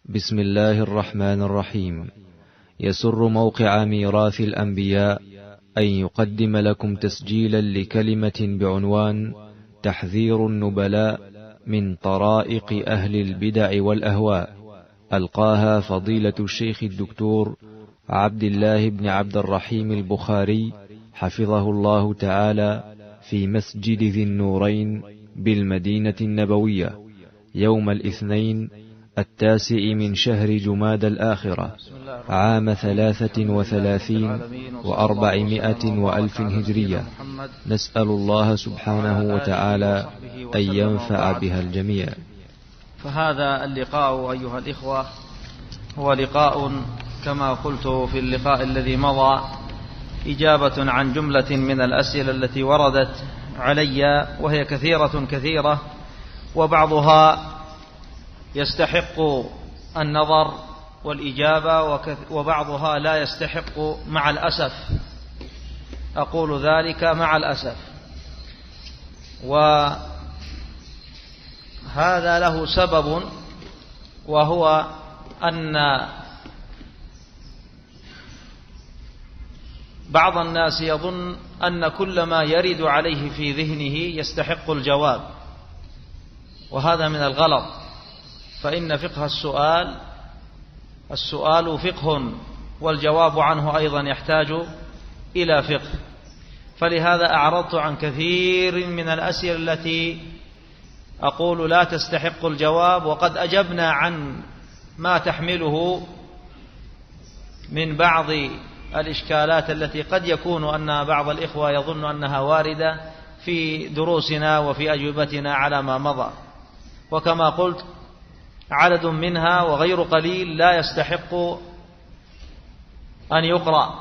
بسم الله الرحمن الرحيم. يسر موقع ميراث الأنبياء أن يقدم لكم تسجيلا لكلمة بعنوان تحذير النبلاء من طرائق أهل البدع والأهواء، ألقاها فضيلة الشيخ الدكتور عبد الله بن عبد الرحيم البخاري حفظه الله تعالى في مسجد ذي النورين بالمدينة النبوية يوم الاثنين 9 من شهر جماد الآخرة عام 33 و400 وألف هجرية. نسأل الله سبحانه وتعالى أن ينفع بها الجميع. فهذا اللقاء أيها الإخوة هو لقاء كما قلت في اللقاء الذي مضى إجابة عن جملة من الأسئلة التي وردت علي، وهي كثيرة وبعضها يستحق النظر والإجابة وبعضها لا يستحق مع الأسف. أقول ذلك مع الأسف، وهذا له سبب، وهو أن بعض الناس يظن أن كل ما يرد عليه في ذهنه يستحق الجواب، وهذا من الغلط. فإن فقه السؤال فقه، والجواب عنه أيضا يحتاج إلى فقه. فلهذا أعرضت عن كثير من الأسئلة التي أقول لا تستحق الجواب، وقد أجبنا عن ما تحمله من بعض الإشكالات التي قد يكون أن بعض الإخوة يظن أنها واردة في دروسنا وفي أجوبتنا على ما مضى. وكما قلت عدد منها وغير قليل لا يستحق أن يقرأ.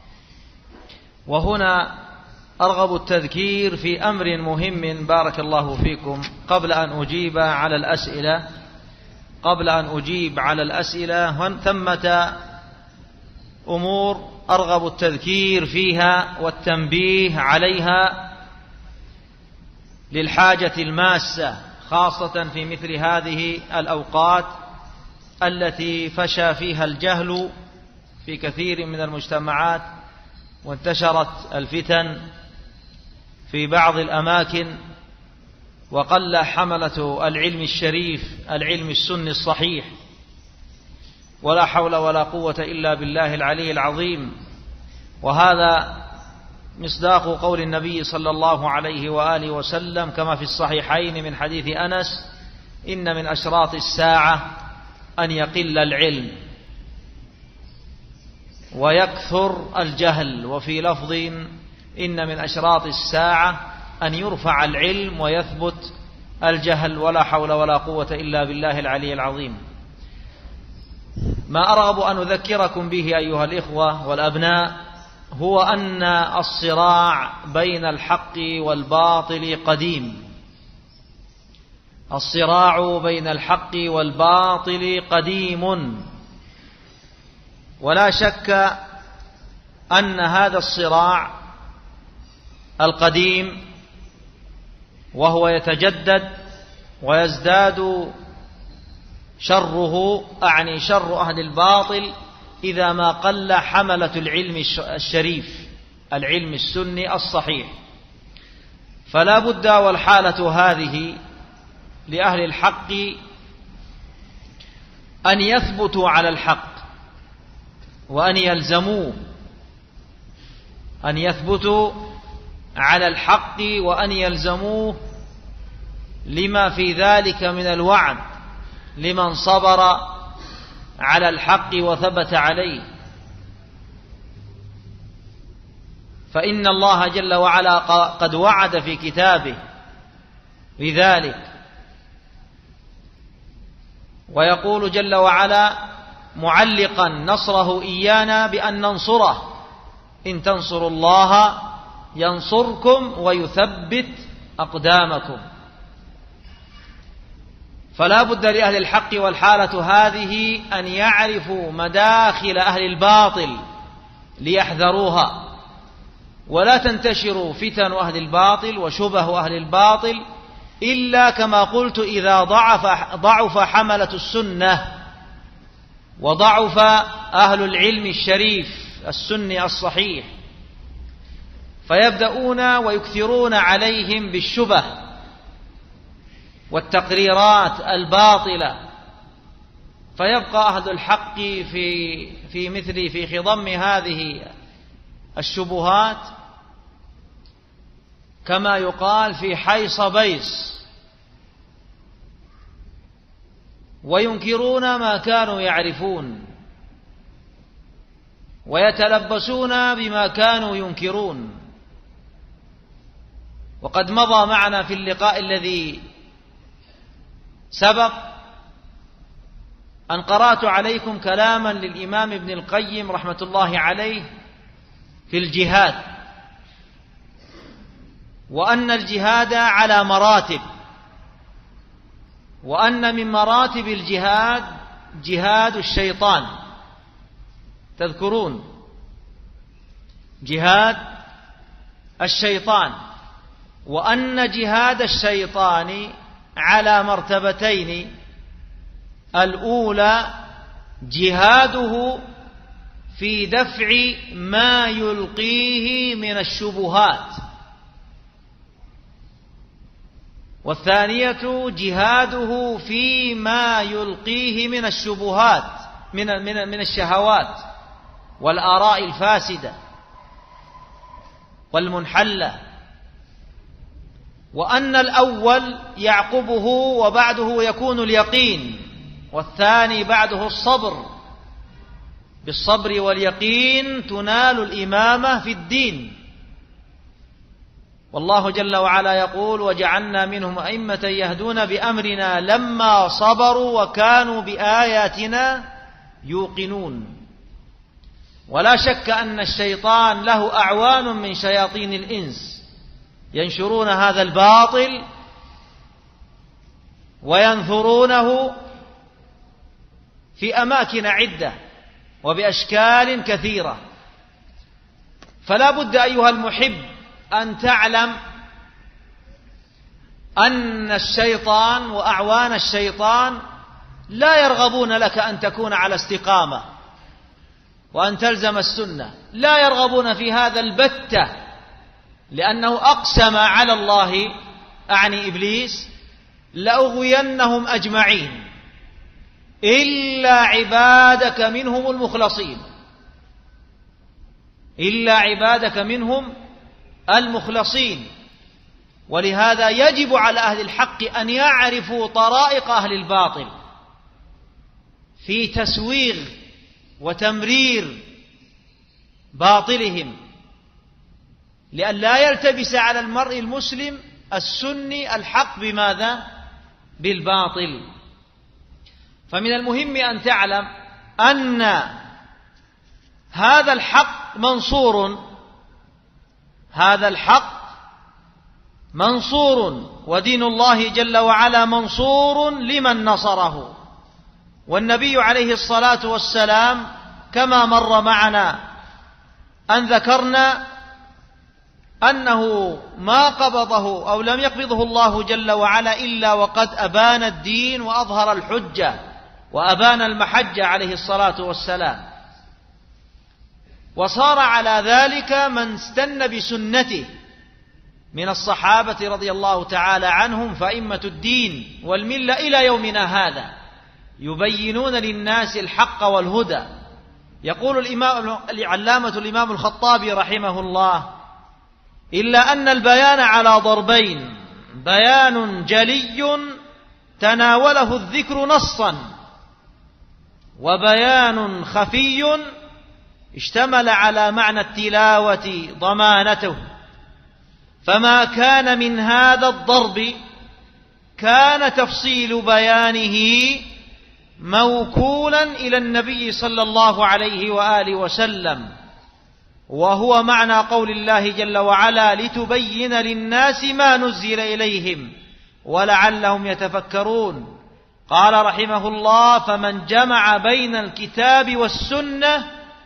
وهنا أرغب التذكير في أمر مهم بارك الله فيكم قبل أن أجيب على الأسئلة. ثمة أمور أرغب التذكير فيها والتنبيه عليها للحاجة الماسة، خاصة في مثل هذه الأوقات التي فشى فيها الجهل في كثير من المجتمعات، وانتشرت الفتن في بعض الأماكن، وقل حملة العلم الشريف، العلم السني الصحيح، ولا حول ولا قوة إلا بالله العلي العظيم. وهذا مصداق قول النبي صلى الله عليه وآله وسلم كما في الصحيحين من حديث أنس: إن من أشراط الساعة أن يقل العلم ويكثر الجهل. وفي لفظ: إن من أشراط الساعة أن يرفع العلم ويثبت الجهل، ولا حول ولا قوة إلا بالله العلي العظيم. ما أرغب أن أذكركم به أيها الإخوة والأبناء هو أن الصراع بين الحق والباطل قديم. الصراع بين الحق والباطل قديم، ولا شك أن هذا الصراع القديم وهو يتجدد ويزداد شره، أعني شر أهل الباطل، إذا ما قل حملة العلم الشريف، العلم السني الصحيح. فلا بد والحالة هذه لأهل الحق أن يثبتوا على الحق وأن يلزموه، أن يثبتوا على الحق وأن يلزموه، لما في ذلك من الوعد لمن صبر على الحق وثبت عليه. فإن الله جل وعلا قد وعد في كتابه بذلك، ويقول جل وعلا معلقا نصره إيانا بأن ننصره: إن تنصروا الله ينصركم ويثبت أقدامكم. فلا بد لأهل الحق والحالة هذه أن يعرفوا مداخل أهل الباطل ليحذروها، ولا تنتشر فتن أهل الباطل وشبه أهل الباطل إلا كما قلت إذا ضعف حملة السنة وضعف أهل العلم الشريف السني الصحيح، فيبدأون ويكثرون عليهم بالشبه والتقريرات الباطلة، فيبقى أهل الحق في خضم هذه الشبهات كما يقال في حيص بيص، وينكرون ما كانوا يعرفون ويتلبسون بما كانوا ينكرون. وقد مضى معنا في اللقاء الذي سبق أن قرأت عليكم كلاما للإمام ابن القيم رحمة الله عليه في الجهاد، وأن الجهاد على مراتب، وأن من مراتب الجهاد جهاد الشيطان. تذكرون جهاد الشيطان، وأن جهاد الشيطان على مرتبتين: الأولى جهاده في دفع ما يلقيه من الشبهات، والثانية جهاده فيما يلقيه من الشبهات من الشهوات والآراء الفاسدة والمنحلة، وأن الأول يعقبه وبعده يكون اليقين، والثاني بعده الصبر. بالصبر واليقين تنال الإمامة في الدين. والله جل وعلا يقول: وجعلنا منهم أئمة يهدون بأمرنا لما صبروا وكانوا بآياتنا يوقنون. ولا شك أن الشيطان له أعوان من شياطين الإنس ينشرون هذا الباطل وينثرونه في أماكن عدة وبأشكال كثيرة. فلا بد أيها المحب أن تعلم أن الشيطان وأعوان الشيطان لا يرغبون لك أن تكون على استقامة وأن تلزم السنة، لا يرغبون في هذا البتة، لأنه أقسم على الله، أعني إبليس: لأغوينهم أجمعين إلا عبادك منهم المخلصين، إلا عبادك منهم المخلصين. ولهذا يجب على أهل الحق أن يعرفوا طرائق أهل الباطل في تسويغ وتمرير باطلهم، لأن لا يلتبس على المرء المسلم السني الحق بماذا؟ بالباطل. فمن المهم أن تعلم أن هذا الحق منصور، هذا الحق منصور، ودين الله جل وعلا منصور لمن نصره. والنبي عليه الصلاة والسلام كما مر معنا أن ذكرنا أنه ما قبضه أو لم يقبضه الله جل وعلا إلا وقد أبان الدين وأظهر الحجة وأبان المحجة عليه الصلاة والسلام، وصار على ذلك من استنى بسنته من الصحابة رضي الله تعالى عنهم، فأئمة الدين والملة إلى يومنا هذا يبينون للناس الحق والهدى. يقول العلامة الإمام الخطابي رحمه الله: إلا أن البيان على ضربين: بيان جلي تناوله الذكر نصا، وبيان خفي اشتمل على معنى التلاوة ضمانته. فما كان من هذا الضرب كان تفصيل بيانه موكولا إلى النبي صلى الله عليه وآله وسلم، وهو معنى قول الله جل وعلا: لتبين للناس ما نزل إليهم ولعلهم يتفكرون. قال رحمه الله: فمن جمع بين الكتاب والسنة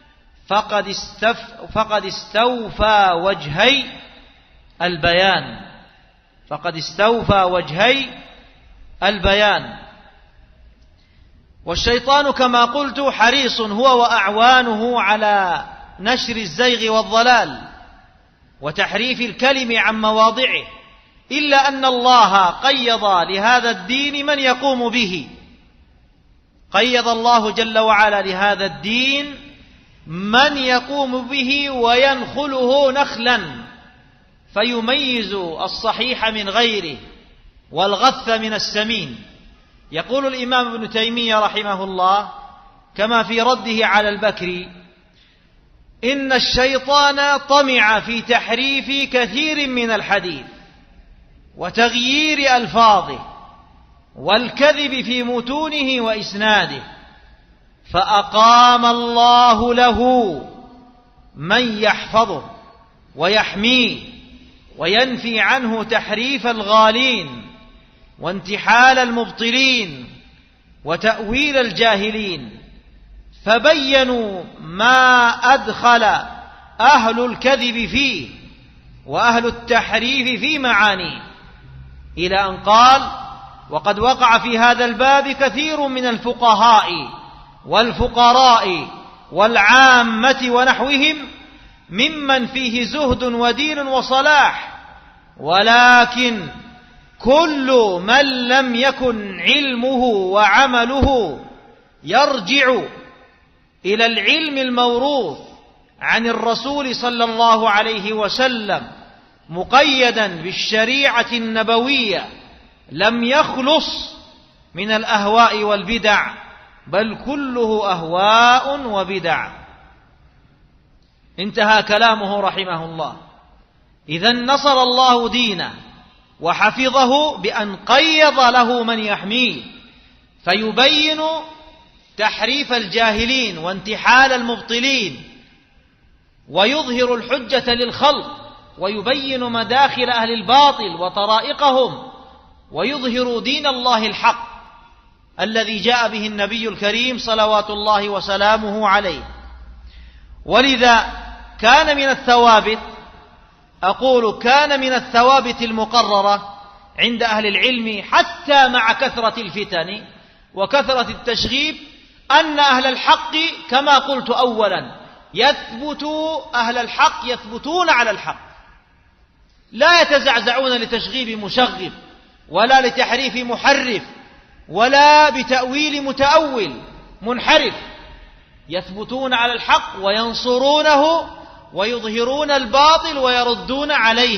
فقد استوفى وجهي البيان، فقد استوفى وجهي البيان. والشيطان كما قلت حريص هو وأعوانه على نشر الزيغ والضلال وتحريف الكلم عن مواضعه، إلا أن الله قيض لهذا الدين من يقوم به. قيض الله جل وعلا لهذا الدين من يقوم به وينخله نخلا فيميز الصحيح من غيره والغث من السمين. يقول الإمام ابن تيمية رحمه الله كما في رده على البكري: إن الشيطان طمع في تحريف كثير من الحديث وتغيير ألفاظه والكذب في متونه وإسناده، فأقام الله له من يحفظه ويحميه وينفي عنه تحريف الغالين وانتحال المبطلين وتأويل الجاهلين، فبينوا ما أدخل أهل الكذب فيه وأهل التحريف في معانيه، إلى أن قال: وقد وقع في هذا الباب كثير من الفقهاء والفقراء والعامة ونحوهم ممن فيه زهد ودين وصلاح، ولكن كل من لم يكن علمه وعمله يرجع إلى العلم الموروث عن الرسول صلى الله عليه وسلم مقيدا بالشريعة النبوية لم يخلص من الأهواء والبدع، بل كله أهواء وبدع. انتهى كلامه رحمه الله. إذن نصر الله دينه وحفظه بأن قيض له من يحميه فيبين تحريف الجاهلين وانتحال المبطلين ويظهر الحجة للخلق ويبين مداخل أهل الباطل وطرائقهم ويظهر دين الله الحق الذي جاء به النبي الكريم صلوات الله وسلامه عليه. ولذا كان من الثوابت، أقول كان من الثوابت المقررة عند أهل العلم حتى مع كثرة الفتن وكثرة التشغيب، أن أهل الحق كما قلت أولا أهل الحق يثبتون على الحق، لا يتزعزعون لتشغيب مشغب ولا لتحريف محرف ولا بتأويل متأول منحرف، يثبتون على الحق وينصرونه ويظهرون الباطل ويردون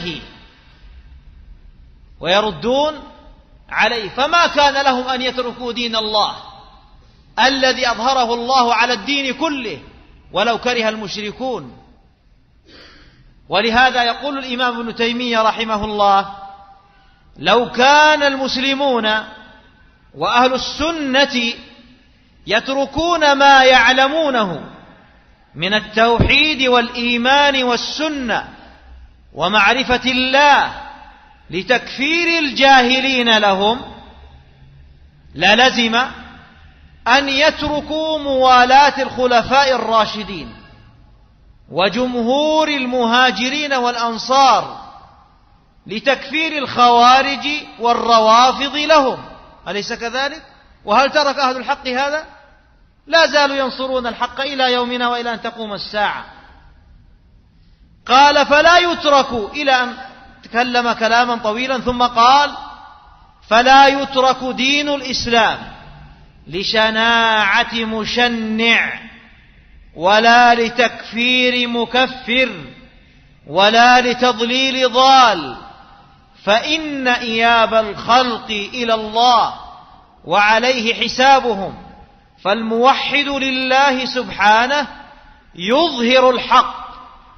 عليه. فما كان لهم أن يتركوا دين الله الذي أظهره الله على الدين كله ولو كره المشركون. ولهذا يقول الإمام ابن تيمية رحمه الله: لو كان المسلمون وأهل السنة يتركون ما يعلمونه من التوحيد والإيمان والسنة ومعرفة الله لتكفير الجاهلين لهم، للزم أن يتركوا موالاة الخلفاء الراشدين وجمهور المهاجرين والأنصار لتكفير الخوارج والروافض لهم، أليس كذلك؟ وهل ترك أهل الحق هذا؟ لا زالوا ينصرون الحق إلى يومنا وإلى أن تقوم الساعة. قال: فلا يترك، إلى أن تكلم كلاما طويلا ثم قال: فلا يترك دين الإسلام لشناعة مشنع ولا لتكفير مكفر ولا لتضليل ضال، فإن إياب الخلق إلى الله وعليه حسابهم، فالموحد لله سبحانه يظهر الحق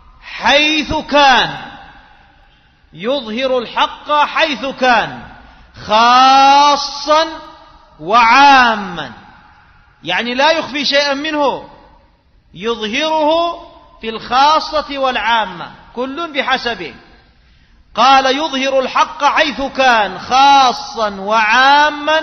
حيث كان خاصا وعاما، يعني لا يخفي شيئا منه، يظهره في الخاصة والعامة كل بحسبه. قال: يظهر الحق حيث كان خاصا وعاما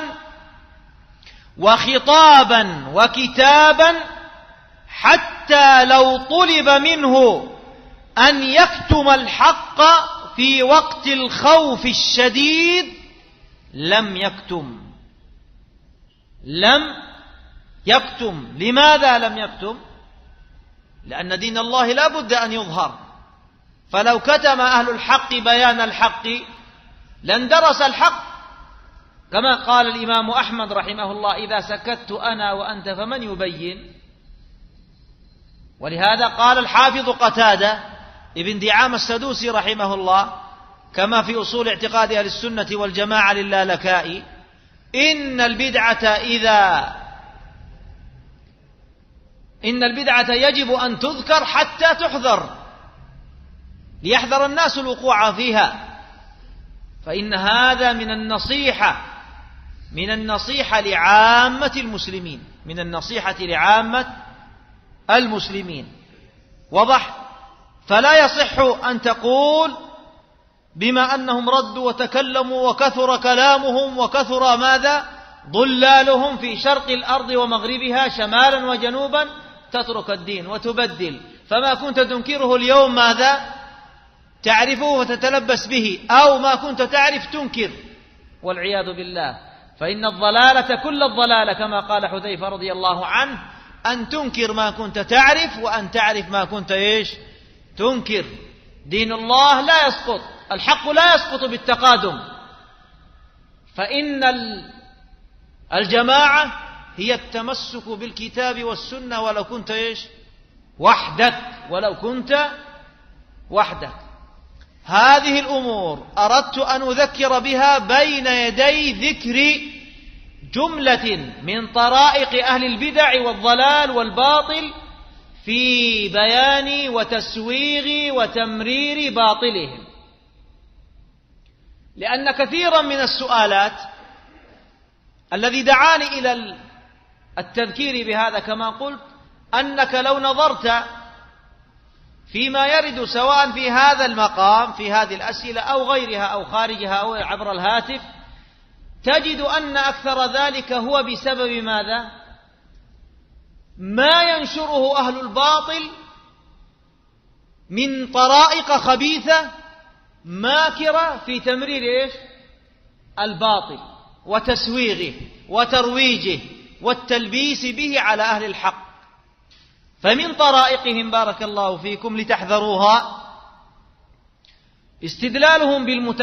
وخطابا وكتابا، حتى لو طلب منه أن يكتم الحق في وقت الخوف الشديد لم يكتم. لماذا لم يكتم؟ لأن دين الله لا بد أن يظهر، فلو كتم أهل الحق بيان الحق لاندرس الحق، كما قال الإمام أحمد رحمه الله: إذا سكت أنا وأنت فمن يبين؟ ولهذا قال الحافظ قتادة ابن دعامة السدوسي رحمه الله كما في أصول اعتقاد أهل السنة والجماعة للالكائي: إن البدعة يجب أن تذكر حتى تحذر، ليحذر الناس الوقوع فيها، فإن هذا من النصيحة لعامة المسلمين، وضح. فلا يصح أن تقول بما أنهم ردوا وتكلموا وكثر كلامهم وكثر ماذا ضلالهم في شرق الأرض ومغربها شمالا وجنوبا، تترك الدين وتبدل، فما كنت تنكره اليوم ماذا تعرفه وتتلبس به، أو ما كنت تعرف تنكر، والعياذ بالله. فإن الضلالة كل الضلالة كما قال حذيفة رضي الله عنه: أن تنكر ما كنت تعرف، وأن تعرف ما كنت تنكر. دين الله لا يسقط، الحق لا يسقط بالتقادم، فإن الجماعة هي التمسك بالكتاب والسنة ولو كنت وحدك. هذه الأمور أردت أن أذكر بها بين يدي ذكر جملة من طرائق أهل البدع والضلال والباطل في بيان وتسويغ وتمرير باطلهم، لأن كثيرا من السؤالات الذي دعاني إلى التذكير بهذا كما قلت، أنك لو نظرت فيما يرد سواء في هذا المقام في هذه الأسئلة أو غيرها أو خارجها أو عبر الهاتف، تجد أن أكثر ذلك هو بسبب ماذا؟ ما ينشره أهل الباطل من طرائق خبيثة ماكرة في تمرير الباطل وتسويغه وترويجه والتلبيس به على أهل الحق. فمن طرائقهم بارك الله فيكم لتحذروها استدلالهم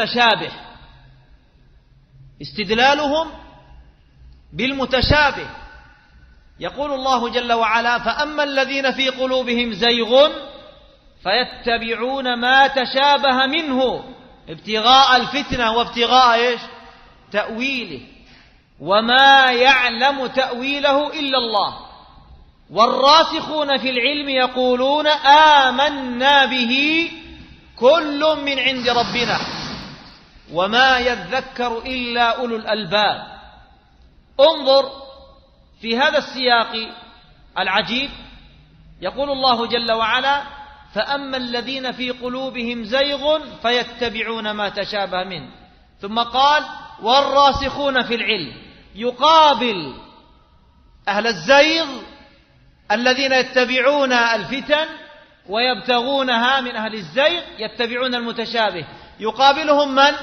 بالمتشابه. يقول الله جل وعلا: فأما الذين في قلوبهم زيغ فيتبعون ما تشابه منه ابتغاء الفتنة وابتغاء تأويله وما يعلم تأويله إلا الله والراسخون في العلم يقولون آمنا به كل من عند ربنا وما يذكر إلا أولو الألباب. انظر في هذا السياق العجيب، يقول الله جل وعلا: فأما الذين في قلوبهم زيغ فيتبعون ما تشابه منه، ثم قال: والراسخون في العلم، يقابل أهل الزيغ الذين يتبعون الفتن ويبتغونها من أهل الزيغ، يتبعون المتشابه، يقابلهم من؟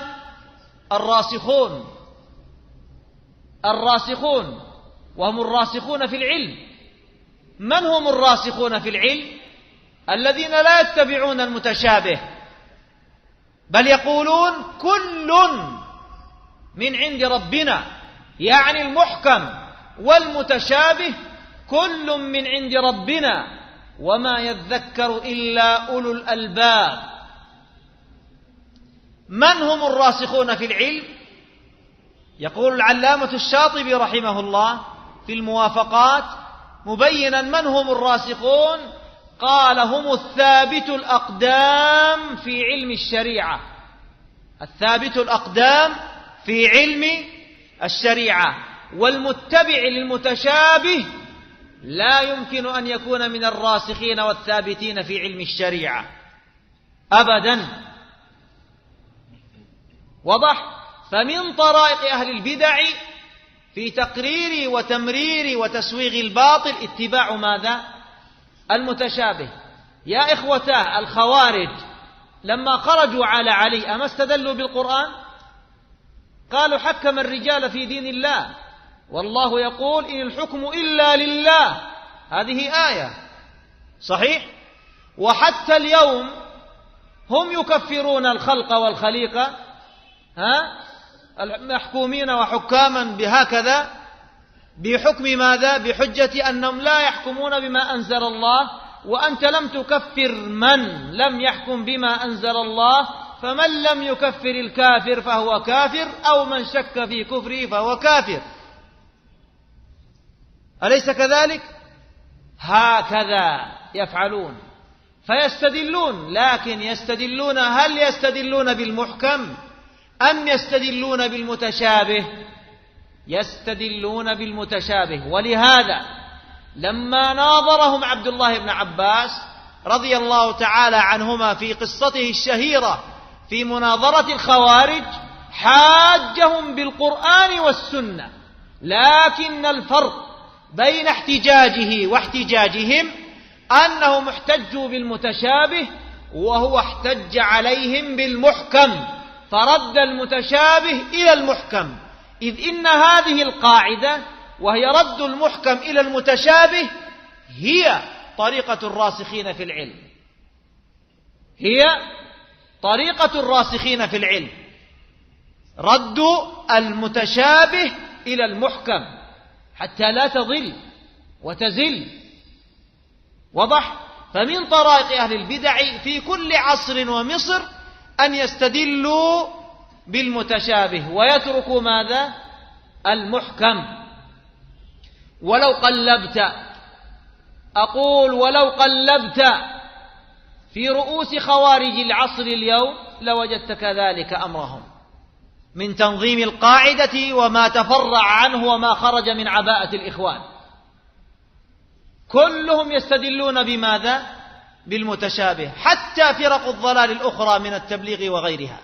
الراسخون وهم الراسخون في العلم. من هم الراسخون في العلم؟ الذين لا يتبعون المتشابه، بل يقولون كل من عند ربنا، يعني المحكم والمتشابه كل من عند ربنا وما يذكر إلا أولو الألباب. من هم الراسخون في العلم؟ يقول العلامة الشاطبي رحمه الله في الموافقات مبينا من هم الراسخون، قال: هم الثابت الأقدام في علم الشريعة، الثابت الأقدام في علم الشريعة، والمتبع للمتشابه لا يمكن أن يكون من الراسخين والثابتين في علم الشريعة أبدا. وضح. فمن طرائق أهل البدع في تقرير وتمرير وتسويغ الباطل اتباع ماذا؟ المتشابه. يا إخوتاه، الخوارج لما خرجوا على علي أما استدلوا بالقرآن؟ قالوا: حكم الرجال في دين الله والله يقول إن الحكم إلا لله، هذه آية صحيح. وحتى اليوم هم يكفرون الخلق والخليقة، محكومين وحكاما بهكذا، بحكم ماذا؟ بحجة أنهم لا يحكمون بما أنزل الله، وأنت لم تكفر من لم يحكم بما أنزل الله، فمن لم يكفر الكافر فهو كافر، أو من شك في كفره فهو كافر، أليس كذلك؟ هكذا يفعلون، فيستدلون، لكن يستدلون، هل يستدلون بالمحكم أم يستدلون بالمتشابه؟ يستدلون بالمتشابه. ولهذا لما ناظرهم عبد الله بن عباس رضي الله تعالى عنهما في قصته الشهيرة في مناظرة الخوارج، حاجهم بالقرآن والسنة، لكن الفرق بين احتجاجه واحتجاجهم أنهم احتجوا بالمتشابه وهو احتج عليهم بالمحكم، فرد المتشابه إلى المحكم، إذ إن هذه القاعدة وهي رد المحكم إلى المتشابه هي طريقة الراسخين في العلم، هي طريقة الراسخين في العلم، رد المتشابه إلى المحكم حتى لا تضل وتزل. وضح؟ فمن طرائق أهل البدع في كل عصر ومصر أن يستدلوا بالمتشابه ويتركوا ماذا؟ المحكم. ولو قلبت، أقول ولو قلبت في رؤوس خوارج العصر اليوم لوجدت كذلك أمرهم، من تنظيم القاعدة وما تفرع عنه وما خرج من عباءة الإخوان، كلهم يستدلون بماذا؟ بالمتشابه، حتى فرق الضلال الأخرى من التبليغ وغيرها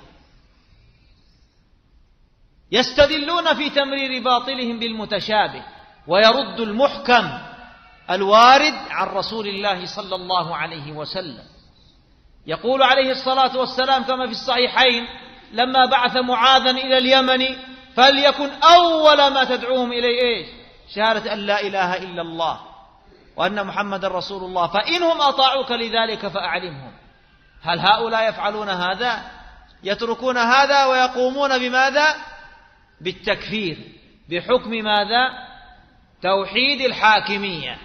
يستدلون في تمرير باطلهم بالمتشابه، ويرد المحكم الوارد عن رسول الله صلى الله عليه وسلم. يقول عليه الصلاة والسلام كما في الصحيحين لما بعث معاذا إلى اليمن: فليكن أول ما تدعوهم إليه إيش؟ شهادة أن لا إله إلا الله وأن محمد رسول الله، فإنهم أطاعوك لذلك فأعلمهم. هل هؤلاء يفعلون هذا؟ يتركون هذا ويقومون بماذا؟ بالتكفير، بحكم ماذا؟ توحيد الحاكمية.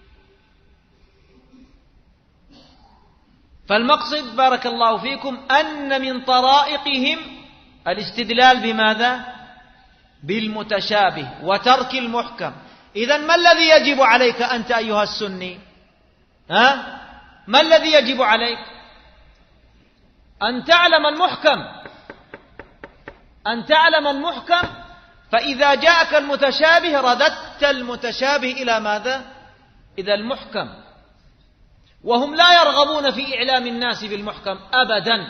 فالمقصد بارك الله فيكم أن من طرائقهم الاستدلال بماذا؟ بالمتشابه وترك المحكم. إذن ما الذي يجب عليك أنت أيها السني؟ ما الذي يجب عليك؟ أن تعلم المحكم، أن تعلم المحكم، فإذا جاءك المتشابه رددت المتشابه إلى ماذا؟ إلى المحكم. وهم لا يرغبون في إعلام الناس بالمحكم أبدا.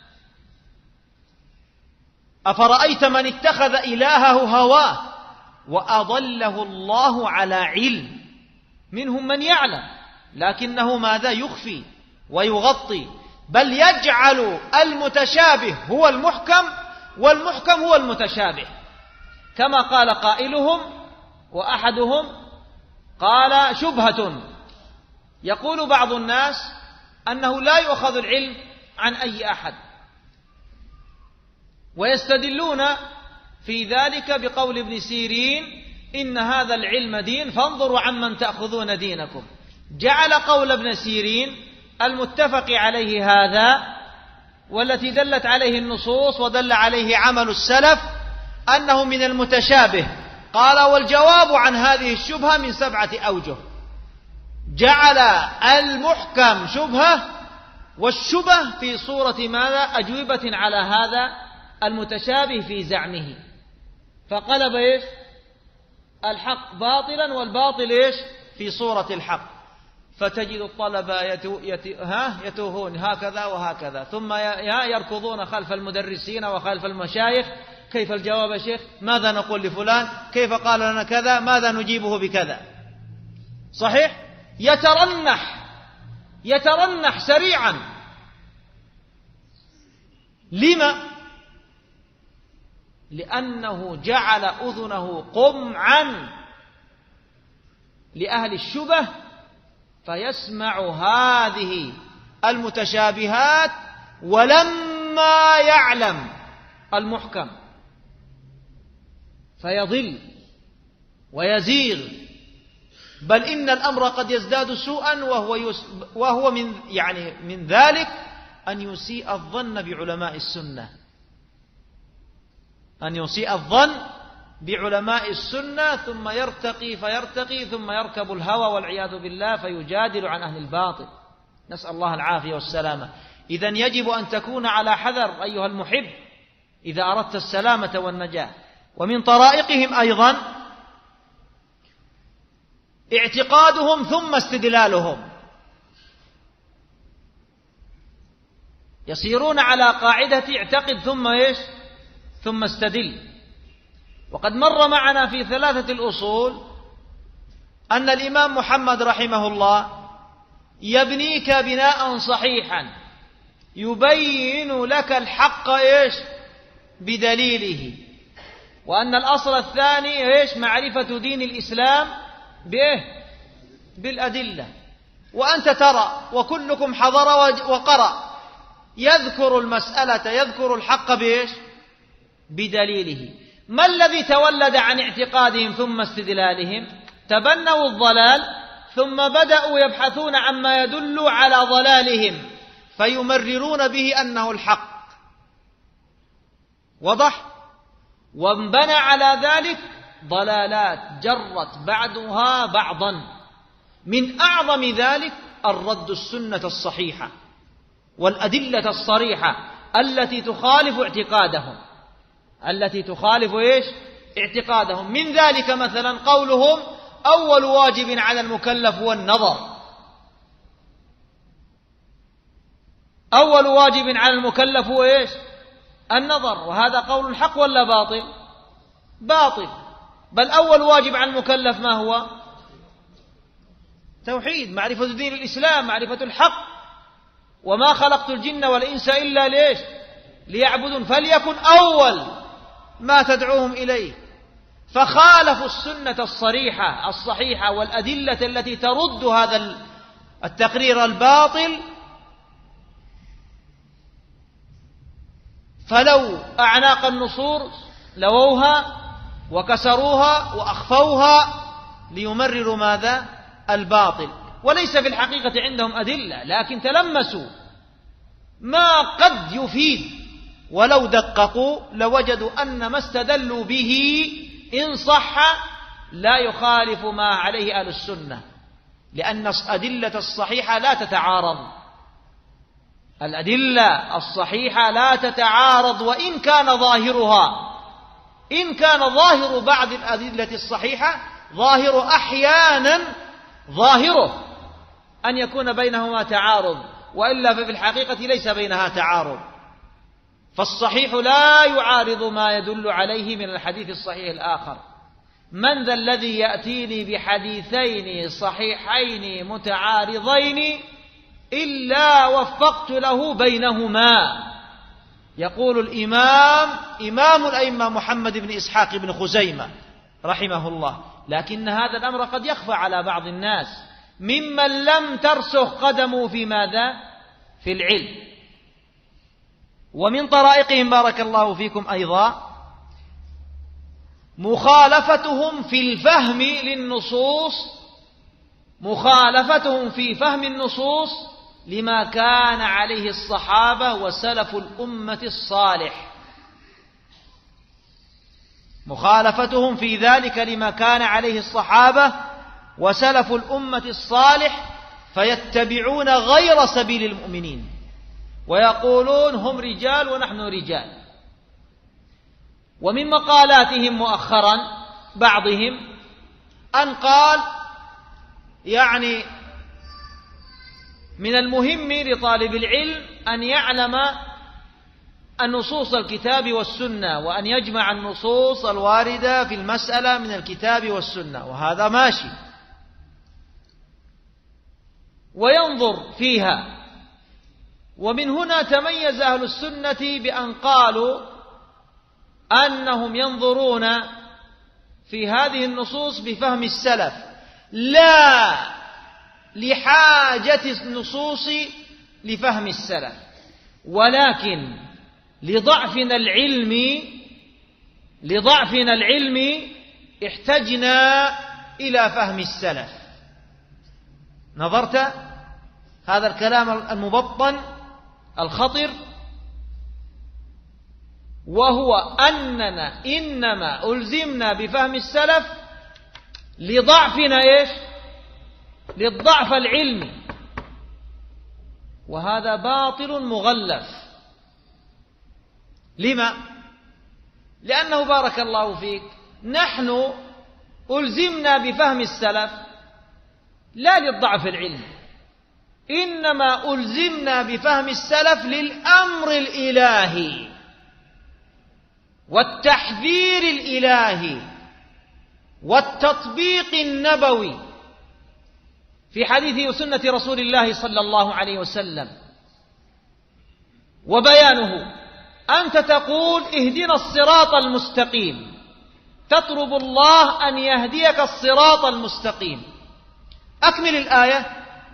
أفرأيت من اتخذ إلهه هواه وأضله الله على علم؟ منهم من يعلم لكنه ماذا؟ يخفي ويغطي، بل يجعل المتشابه هو المحكم والمحكم هو المتشابه، كما قال قائلهم وأحدهم قال: شبهة. يقول بعض الناس أنه لا يؤخذ العلم عن أي أحد، ويستدلون في ذلك بقول ابن سيرين: إن هذا العلم دين فانظروا عمن تأخذون دينكم. جعل قول ابن سيرين المتفق عليه هذا والتي دلت عليه النصوص ودل عليه عمل السلف أنه من المتشابه. قال: والجواب عن هذه الشبهة من 7 أوجه. جعل المحكم شبهة، والشبه في صورة ماذا؟ أجوبة على هذا المتشابه في زعمه، فقلب إيش؟ الحق باطلا والباطل إيش؟ في صورة الحق. فتجد الطلبة يتوهون هكذا وهكذا، ثم يركضون خلف المدرسين وخلف المشايخ: كيف الجواب يا شيخ؟ ماذا نقول لفلان؟ كيف قال لنا كذا؟ ماذا نجيبه بكذا؟ صحيح؟ يترنح سريعا. لما؟ لأنه جعل أذنه قمعا لأهل الشبه فيسمع هذه المتشابهات ولما يعلم المحكم فيضل ويزيغ، بل إن الأمر قد يزداد سوءا وهو من ذلك أن يسيء الظن بعلماء السنة، أن يسيء الظن بعلماء السنة ثم يرتقي ثم يركب الهوى والعياذ بالله فيجادل عن أهل الباطل، نسأل الله العافية والسلامة. إذن يجب أن تكون على حذر أيها المحب إذا أردت السلامة والنجاة. ومن طرائقهم أيضا اعتقادهم ثم استدلالهم، يسيرون على قاعدة اعتقد ثم استدل. وقد مر معنا في 3 الأصول أن الإمام محمد رحمه الله يبنيك بناء صحيحا يبين لك الحق بدليله، وأن الأصل الثاني معرفة دين الإسلام بالأدلة. وأنت ترى وكلكم حضر وقرأ يذكر المسألة يذكر الحق بدليله. ما الذي تولد عن اعتقادهم ثم استدلالهم؟ تبنوا الضلال ثم بدأوا يبحثون عما يدل على ضلالهم فيمررون به أنه الحق، وضح؟ وانبنى على ذلك ضلالات جرت بعضها بعضا، من أعظم ذلك الرد السنة الصحيحة والأدلة الصريحة التي تخالف اعتقادهم. من ذلك مثلا قولهم أول واجب على المكلف هو النظر. أول واجب على المكلف هو النظر، وهذا قول حق ولا باطل؟ بل أول واجب على المكلف ما هو؟ توحيد، معرفة دين الإسلام، معرفة الحق. وما خلقت الجن والإنس إلا ليعبدون، فليكن أول ما تدعوهم إليه. فخالفوا السنة الصحيحة والأدلة التي ترد هذا التقرير الباطل، فلو أعناق النصور لووها وكسروها وأخفوها ليمرروا ماذا؟ الباطل. وليس في الحقيقة عندهم أدلة، لكن تلمسوا ما قد يفيد، ولو دققوا لوجدوا أن ما استدلوا به إن صح لا يخالف ما عليه أهل السنة، لأن الأدلة الصحيحة لا تتعارض. الأدلة الصحيحة لا تتعارض، وإن كان ظاهر بعض الأدلة الصحيحة أحيانا ظاهره أن يكون بينهما تعارض، وإلا ففي الحقيقة ليس بينها تعارض. فالصحيح لا يعارض ما يدل عليه من الحديث الصحيح الآخر. من ذا الذي يأتيني بحديثين صحيحين متعارضين إلا وفقت له بينهما؟ يقول إمام الأئمة محمد بن إسحاق بن خزيمة رحمه الله. لكن هذا الأمر قد يخفى على بعض الناس ممن لم ترسخ قدمه في ماذا؟ في العلم. ومن طرائقهم بارك الله فيكم أيضا مخالفتهم في فهم النصوص لما كان عليه الصحابة وسلف الأمة الصالح. مخالفتهم في ذلك لما كان عليه الصحابة وسلف الأمة الصالح، فيتبعون غير سبيل المؤمنين ويقولون هم رجال ونحن رجال. ومن مقالاتهم مؤخرا بعضهم أن قال من المهم لطالب العلم أن يعلم النصوص الكتاب والسنة، وأن يجمع النصوص الواردة في المسألة من الكتاب والسنة، وهذا ماشي، وينظر فيها. ومن هنا تميز أهل السنة بأن قالوا أنهم ينظرون في هذه النصوص بفهم السلف، لا لحاجة النصوص لفهم السلف، ولكن لضعفنا العلم احتجنا إلى فهم السلف. نظرت هذا الكلام المبطن الخطر، وهو أننا إنما ألزمنا بفهم السلف لضعفنا للضعف العلمي، وهذا باطل مغلف. لما؟ لأنه بارك الله فيك نحن ألزمنا بفهم السلف لا للضعف العلمي، إنما ألزمنا بفهم السلف للأمر الإلهي والتحذير الإلهي والتطبيق النبوي في حديث وسنة رسول الله صلى الله عليه وسلم. وبيانه أنت تقول اهدنا الصراط المستقيم، تطلب الله أن يهديك الصراط المستقيم. أكمل الآية: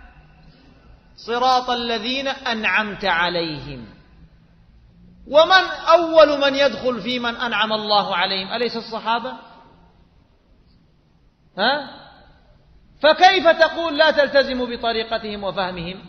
صراط الذين أنعمت عليهم. ومن أول من يدخل في من أنعم الله عليهم؟ أليس الصحابة؟ فكيف تقول لا تلتزم بطريقتهم وفهمهم؟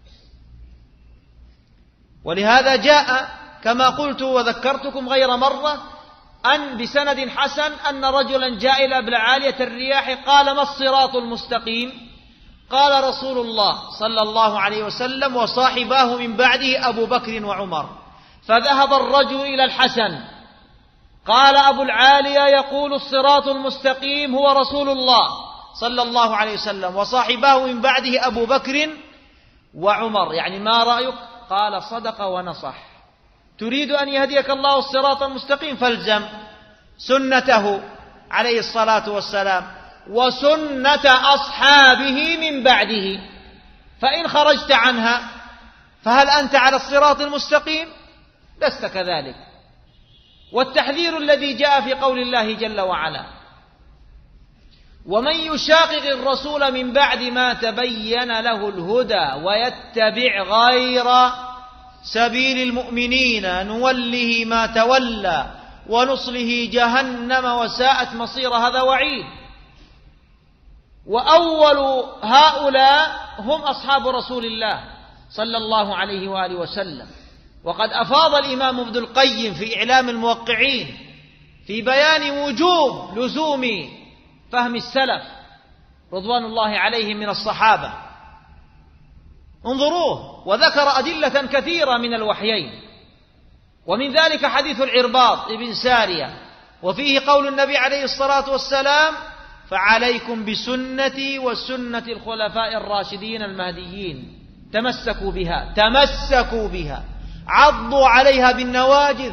ولهذا جاء كما قلت وذكرتكم غير مرة أن بسند حسن أن رجلا جاء إلى ابن عالية الرياح قال: ما الصراط المستقيم؟ قال رسول الله صلى الله عليه وسلم وصاحباه من بعده أبو بكر وعمر. فذهب الرجل إلى الحسن قال: أبو العالية يقول الصراط المستقيم هو رسول الله صلى الله عليه وسلم وصاحباه من بعده أبو بكر وعمر، يعني ما رأيك؟ قال: صدق ونصح. تريد أن يهديك الله الصراط المستقيم فالزم سنته عليه الصلاة والسلام وسنة أصحابه من بعده، فإن خرجت عنها فهل أنت على الصراط المستقيم؟ لست كذلك. والتحذير الذي جاء في قول الله جل وعلا: ومن يشاقق الرسول من بعد ما تبين له الهدى ويتبع غير سبيل المؤمنين نوله ما تولى ونصله جهنم وساءت مصير. هذا وعيد. وأول هؤلاء هم أصحاب رسول الله صلى الله عليه وآله وسلم. وقد أفاض الإمام ابن القيم في إعلام الموقعين في بيان وجوب لزوم فهم السلف رضوان الله عليهم من الصحابة. انظروه، وذكر أدلة كثيرة من الوحيين، ومن ذلك حديث العرباض ابن سارية، وفيه قول النبي عليه الصلاة والسلام: فعليكم بسنتي وسنة الخلفاء الراشدين المهديين، تمسكوا بها عضوا عليها بالنواجذ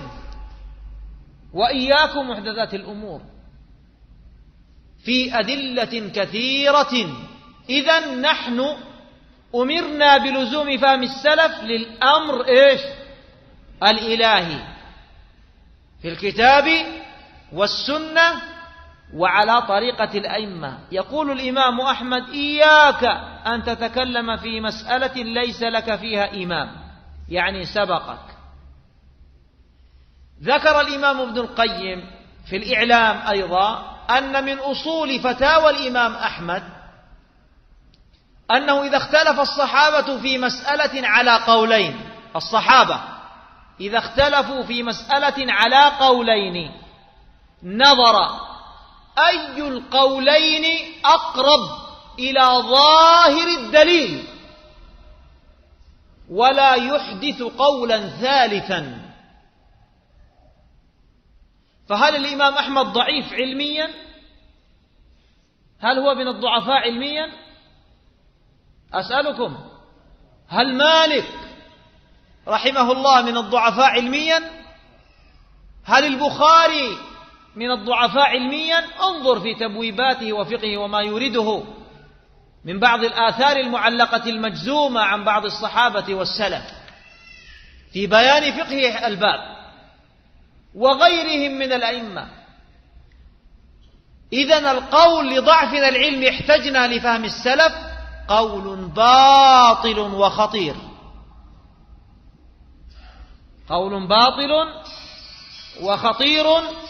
وإياكم محدثات الأمور، في أدلة كثيرة. إذن نحن أمرنا بلزوم فهم السلف للأمر الإلهي في الكتاب والسنة وعلى طريقة الأئمة. يقول الإمام أحمد: إياك أن تتكلم في مسألة ليس لك فيها إمام، يعني سبقك. ذكر الإمام ابن القيم في الإعلام أيضا أن من أصول فتاوى الإمام أحمد أنه إذا اختلف الصحابة في مسألة على قولين، الصحابة إذا اختلفوا في مسألة على قولين نظر أي القولين أقرب إلى ظاهر الدليل ولا يحدث قولا ثالثا. فهل الإمام أحمد ضعيف علميا؟ هل هو من الضعفاء علميا؟ أسألكم، هل مالك رحمه الله من الضعفاء علميا؟ هل البخاري من الضعفاء علميا؟ انظر في تبويباته وفقه وما يورده من بعض الآثار المعلقة المجزومة عن بعض الصحابة والسلف في بيان فقه الباب. وغيرهم من الأئمة. إذن القول لضعفنا العلم احتجنا لفهم السلف قول باطل وخطير، قول باطل وخطير.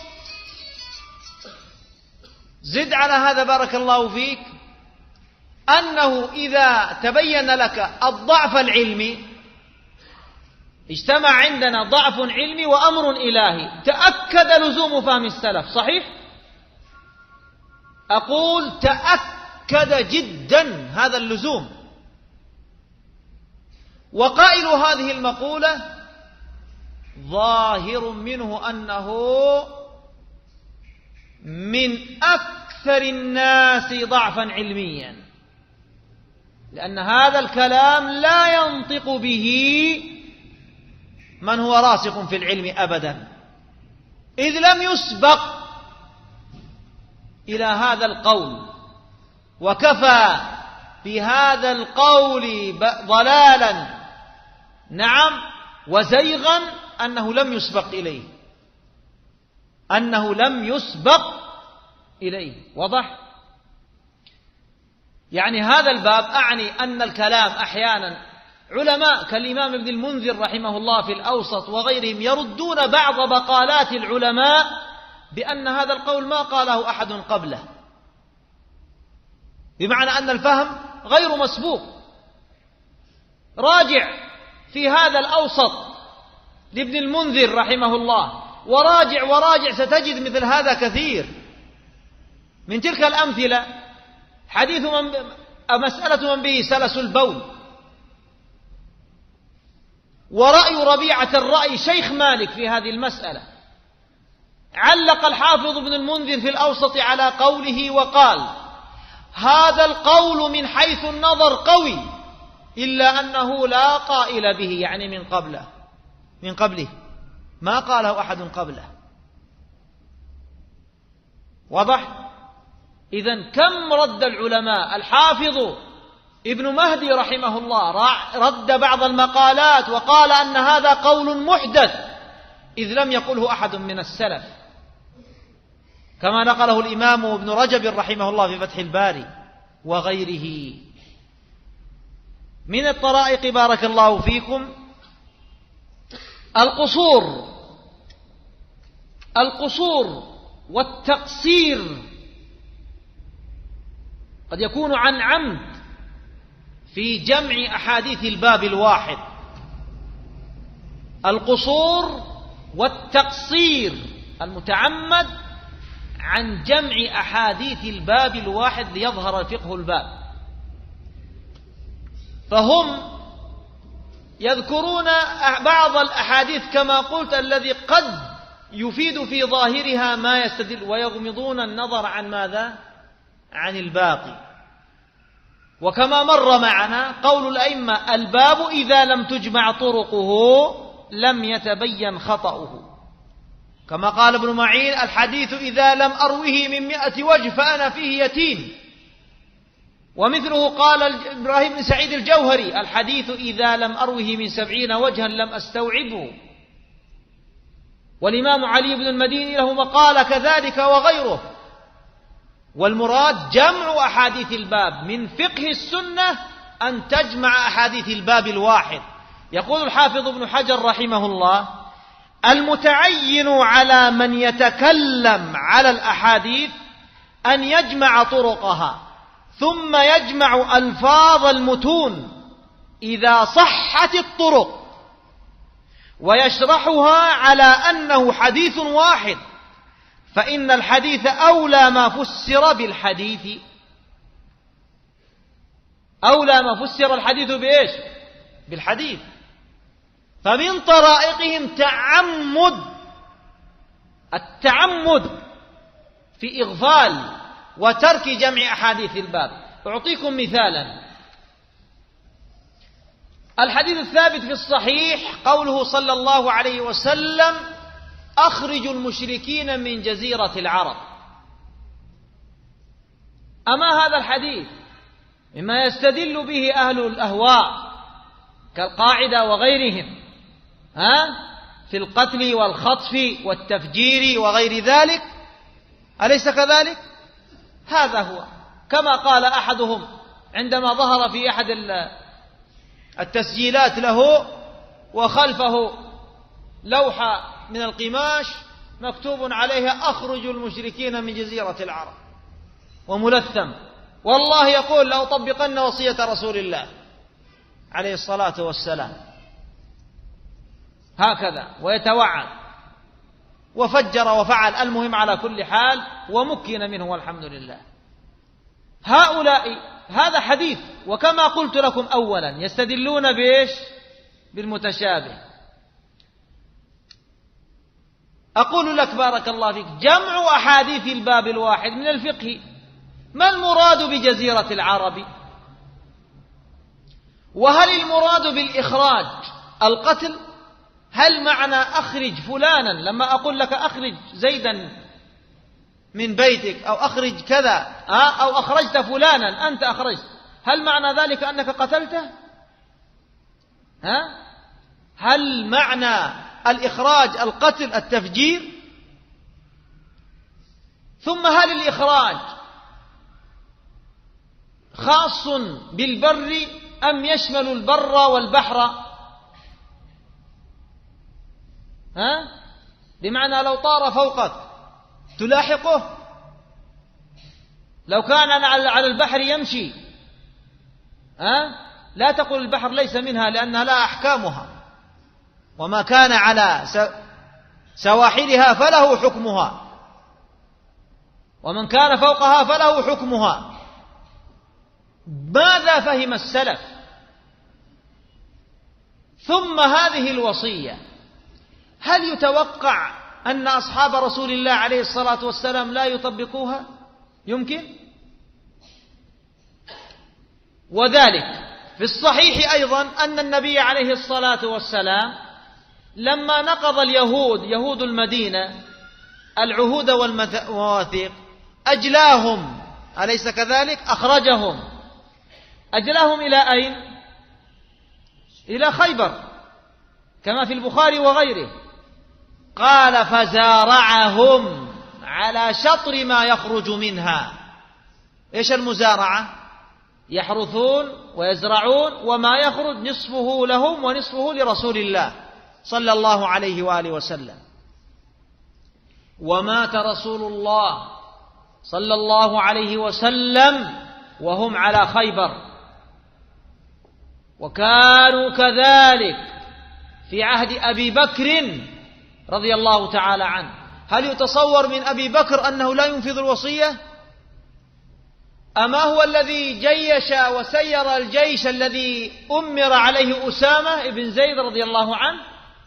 زد على هذا بارك الله فيك أنه إذا تبين لك الضعف العلمي، اجتمع عندنا ضعف علمي وأمر إلهي، تأكد لزوم فهم السلف. صحيح؟ أقول تأكد جدا هذا اللزوم. وقائل هذه المقولة ظاهر منه أنه من أكثر الناس ضعفا علميا، لأن هذا الكلام لا ينطق به من هو راسخ في العلم أبدا، إذ لم يسبق إلى هذا القول، وكفى بهذا القول ضلالا نعم وزيغا أنه لم يسبق إليه، أنه لم يسبق إليه. وضح؟ يعني هذا الباب أعني أن الكلام أحيانا علماء كالإمام ابن المنذر رحمه الله في الأوسط وغيرهم يردون بعض مقالات العلماء بأن هذا القول ما قاله أحد قبله، بمعنى أن الفهم غير مسبوق. راجع في هذا الأوسط لابن المنذر رحمه الله، وراجع ستجد مثل هذا كثير. من تلك الأمثلة حديث مسألة من به سلس البول، ورأي ربيعة الرأي شيخ مالك في هذه المسألة. علق الحافظ ابن المنذر في الأوسط على قوله وقال: هذا القول من حيث النظر قوي، إلا أنه لا قائل به، يعني من قبله ما قاله أحد قبله. واضح؟ إذن كم رد العلماء. الحافظ ابن مهدي رحمه الله رد بعض المقالات وقال أن هذا قول محدث، إذ لم يقله أحد من السلف، كما نقله الإمام ابن رجب رحمه الله في فتح الباري وغيره. من الطرائق بارك الله فيكم القصور والتقصير، قد يكون عن عمد في جمع أحاديث الباب الواحد. القصور والتقصير المتعمد عن جمع أحاديث الباب الواحد ليظهر فقه الباب. فهم يذكرون بعض الأحاديث كما قلت الذي قد يفيد في ظاهرها ما يستدل، ويغمضون النظر عن ماذا؟ عن الباقي. وكما مر معنا قول الأئمة: الباب إذا لم تجمع طرقه لم يتبين خطأه. كما قال ابن معين: الحديث إذا لم أروه من 100 وجه فأنا فيه يتيم. ومثله قال إبراهيم بن سعيد الجوهري: الحديث إذا لم أروه من 70 وجها لم أستوعبه. والإمام علي بن المديني له مقالة كذلك وغيره. والمراد جمع أحاديث الباب. من فقه السنة أن تجمع أحاديث الباب الواحد. يقول الحافظ ابن حجر رحمه الله: المتعين على من يتكلم على الأحاديث أن يجمع طرقها، ثم يجمع ألفاظ المتون إذا صحت الطرق، ويشرحها على أنه حديث واحد، فإن الحديث أولى ما فسر بالحديث. أولى ما فسر الحديث بإيش؟ بالحديث. فمن طرائقهم التعمد في إغفال وترك جمع أحاديث الباب. أعطيكم مثالا: الحديث الثابت في الصحيح قوله صلى الله عليه وسلم: أخرجوا المشركين من جزيرة العرب. أما هذا الحديث مما يستدل به أهل الأهواء كالقاعدة وغيرهم في في القتل والخطف والتفجير وغير ذلك، أليس كذلك؟ هذا هو. كما قال أحدهم عندما ظهر في أحد التسجيلات له وخلفه لوحة من القماش مكتوب عليها أخرج المشركين من جزيرة العرب، وملثم، والله يقول لأطبقن وصية رسول الله عليه الصلاة والسلام، هكذا، ويتوعد، وفجر وفعل، المهم على كل حال ومكن منه والحمد لله. هؤلاء هذا حديث، وكما قلت لكم أولا يستدلون بإيش؟ بالمتشابه. أقول لك بارك الله فيك، جمع أحاديث الباب الواحد من الفقه. ما المراد بجزيرة العرب؟ وهل المراد بالإخراج القتل؟ هل معنى أخرج فلانا لما أقول لك أخرج زيدا من بيتك أو أخرج كذا أو أخرجت فلانا أنت أخرجت، هل معنى ذلك أنك قتلته؟ هل معنى الإخراج القتل التفجير؟ ثم هل الإخراج خاص بالبر أم يشمل البر والبحر؟ بمعنى لو طار فوقك تلاحقه، لو كان على البحر يمشي لا تقل البحر ليس منها لأنها لا أحكامها، وما كان على سواحلها فله حكمها، ومن كان فوقها فله حكمها. ماذا فهم السلف؟ ثم هذه الوصية هل يتوقع أن أصحاب رسول الله عليه الصلاة والسلام لا يطبقوها؟ يمكن. وذلك في الصحيح أيضا أن النبي عليه الصلاة والسلام لما نقض اليهود يهود المدينة العهود والمواثيق أجلاهم، أليس كذلك؟ أخرجهم، أجلاهم إلى أين؟ إلى خيبر كما في البخاري وغيره. قال فزارعهم على شطر ما يخرج منها. إيش المزارعة؟ يحرثون ويزرعون وما يخرج نصفه لهم ونصفه لرسول الله صلى الله عليه وآله وسلم. ومات رسول الله صلى الله عليه وسلم وهم على خيبر، وكانوا كذلك في عهد أبي بكر رضي الله تعالى عنه. هل يتصور من أبي بكر أنه لا ينفذ الوصية؟ أما هو الذي جيش وسير الجيش الذي أمر عليه أسامة بن زيد رضي الله عنه؟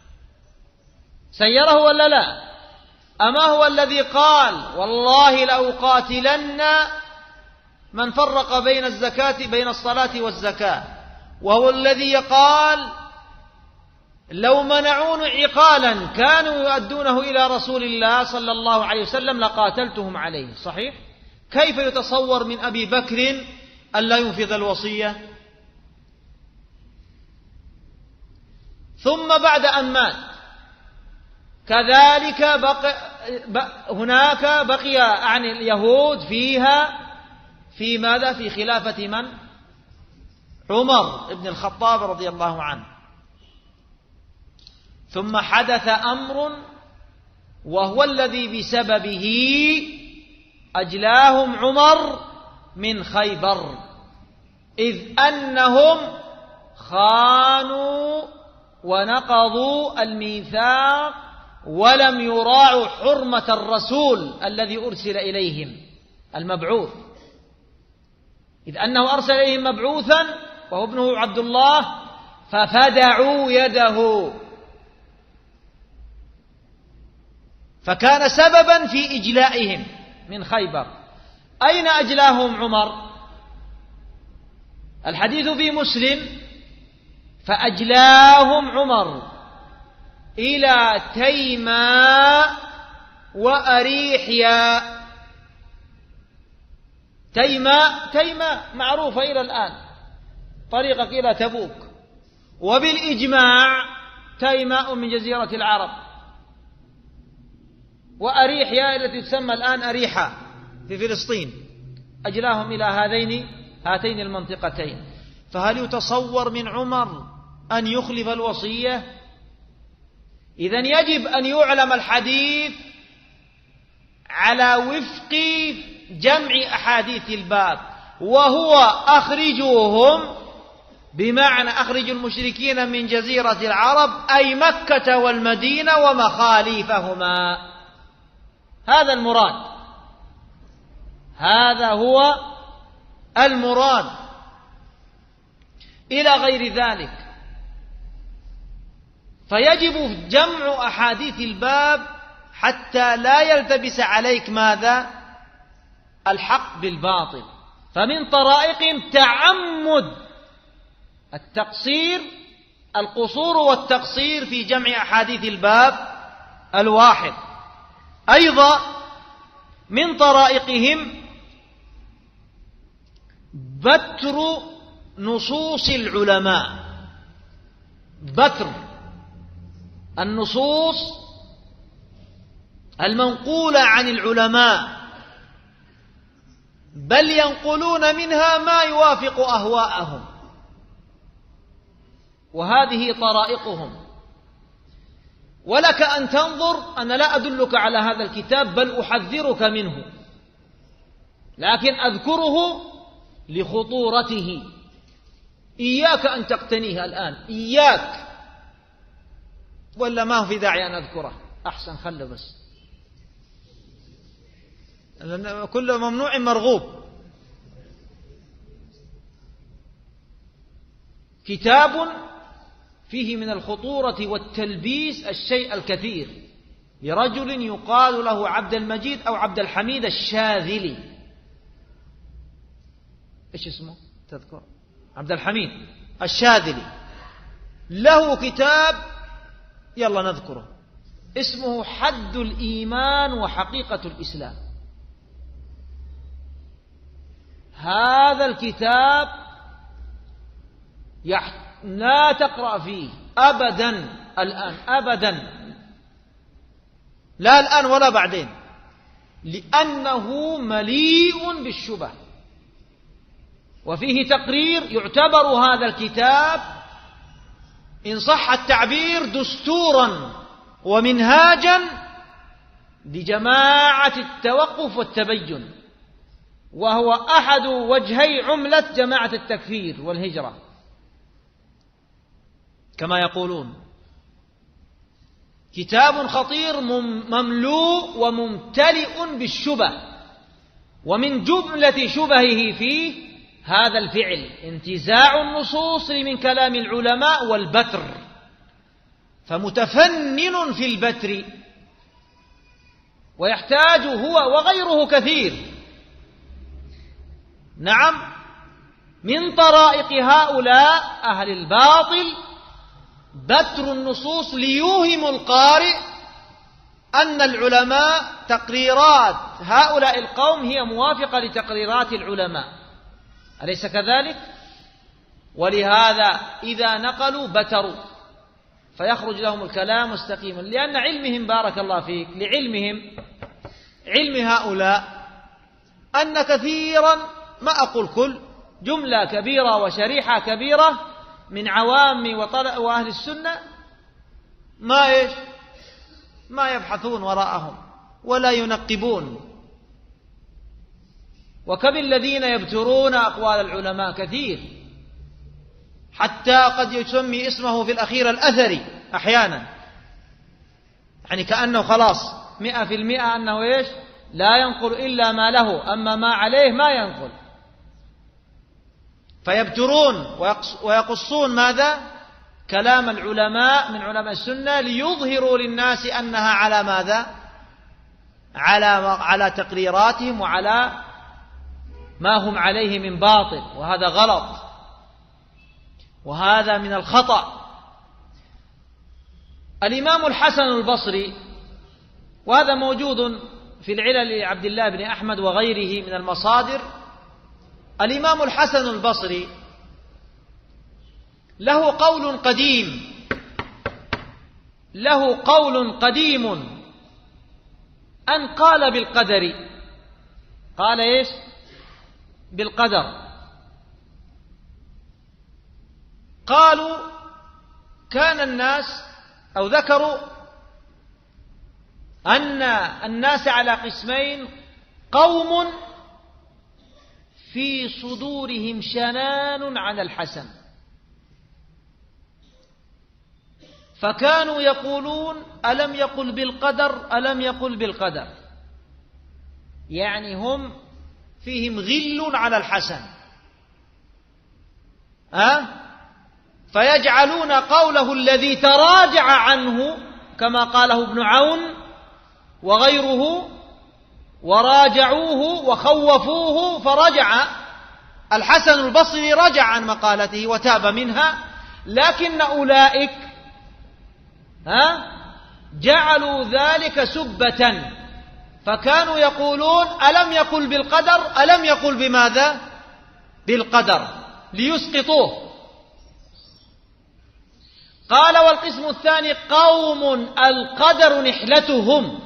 سيره ولا لا؟ أما هو الذي قال والله لأقاتلن من فرق بين الصلاة والزكاة؟ وهو الذي قال لو منعوني عقالا كانوا يؤدونه إلى رسول الله صلى الله عليه وسلم لقاتلتهم عليه. صحيح؟ كيف يتصور من أبي بكر أن لا ينفذ الوصية؟ ثم بعد أن مات كذلك هناك بقي عن اليهود فيها في ماذا؟ في خلافة من؟ عمر بن الخطاب رضي الله عنه. ثم حدث أمر وهو الذي بسببه أجلاهم عمر من خيبر، إذ أنهم خانوا ونقضوا الميثاق ولم يراعوا حرمة الرسول الذي أرسل إليهم المبعوث، إذ أنه أرسل إليهم مبعوثا وهو ابنه عبد الله ففدعوا يده، فكان سببا في إجلائهم من خيبر. أين أجلاهم عمر؟ الحديث في مسلم فأجلاهم عمر إلى تيماء وأريحيا. تيماء معروفة إلى الآن طريقك إلى تبوك، وبالإجماع تيماء من جزيرة العرب، وأريحيا التي تسمى الآن أريحا في فلسطين، أجلاهم إلى هاتين المنطقتين. فهل يتصور من عمر أن يخلف الوصية؟ إذن يجب أن يعلم الحديث على وفق جمع أحاديث الباب، وهو أخرجوهم، بمعنى أخرجوا المشركين من جزيرة العرب أي مكة والمدينة ومخاليفهما. هذا المراد، هذا هو المراد. إلى غير ذلك فيجب جمع أحاديث الباب حتى لا يلتبس عليك ماذا؟ الحق بالباطل. فمن طرائقهم تعمد القصور والتقصير في جمع أحاديث الباب الواحد. أيضا من طرائقهم بتر نصوص العلماء، بتر النصوص المنقولة عن العلماء، بل ينقلون منها ما يوافق أهواءهم، وهذه طرائقهم. ولك أن تنظر، أنا لا أدلك على هذا الكتاب بل أحذرك منه، لكن أذكره لخطورته. إياك أن تقتنيه الآن، إياك، ولا ما هو في داعي أن أذكره، أحسن خله بس، كل ممنوع مرغوب. كتاب فيه من الخطورة والتلبيس الشيء الكثير، لرجل يقال له عبد المجيد أو عبد الحميد الشاذلي. إيش اسمه؟ تذكر؟ عبد الحميد الشاذلي، له كتاب يلا نذكره، اسمه حد الإيمان وحقيقة الإسلام. هذا الكتاب لا تقرأ فيه أبدا الآن، أبدا، لا الآن ولا بعدين، لأنه مليء بالشبه. وفيه تقرير، يعتبر هذا الكتاب إن صح التعبير دستورا ومنهاجا لجماعة التوقف والتبين، وهو أحد وجهي عملة جماعة التكفير والهجرة كما يقولون. كتاب خطير مملوء وممتلئ بالشبه، ومن جملة شبهه فيه هذا الفعل، انتزاع النصوص من كلام العلماء والبتر، فمتفنن في البتر، ويحتاج هو وغيره كثير. نعم، من طرائق هؤلاء أهل الباطل بتر النصوص ليوهم القارئ أن العلماء تقريرات هؤلاء القوم هي موافقة لتقريرات العلماء، أليس كذلك؟ ولهذا إذا نقلوا بتروا، فيخرج لهم الكلام مستقيما، لأن علمهم بارك الله فيك، علم هؤلاء أن كثيرا، ما أقول كل، جملة كبيرة وشريحة كبيرة من عوام وأهل السنة ما يبحثون وراءهم ولا ينقبون. وكم الذين يبترون أقوال العلماء كثير، حتى قد يسمي اسمه في الأخير الأثري أحيانا، يعني كأنه خلاص 100% أنه لا ينقل إلا ما له، أما ما عليه ما ينقل. فيبترون ويقصون ماذا؟ كلام العلماء من علماء السنة، ليظهروا للناس أنها على ماذا؟ على تقريراتهم وعلى ما هم عليه من باطل، وهذا غلط، وهذا من الخطأ. الإمام الحسن البصري، وهذا موجود في العلل لعبد الله بن أحمد وغيره من المصادر، الإمام الحسن البصري له قول قديم له قول قديم أن قال بالقدر. قال إيش؟ بالقدر. قالوا كان الناس أو ذكروا أن الناس على قسمين: قوم في صدورهم شنان عن الحسن، فكانوا يقولون: ألم يقل بالقدر، ألم يقل بالقدر. يعني هم فيهم غل على الحسن، فيجعلون قوله الذي تراجع عنه كما قاله ابن عون وغيره، وراجعوه وخوفوه فرجع الحسن البصري، رجع عن مقالته وتاب منها، لكن أولئك جعلوا ذلك سبة، فكانوا يقولون: ألم يقل بالقدر، ألم يقل بماذا؟ بالقدر، ليسقطوه. قال: والقسم الثاني قوم القدر نحلتهم،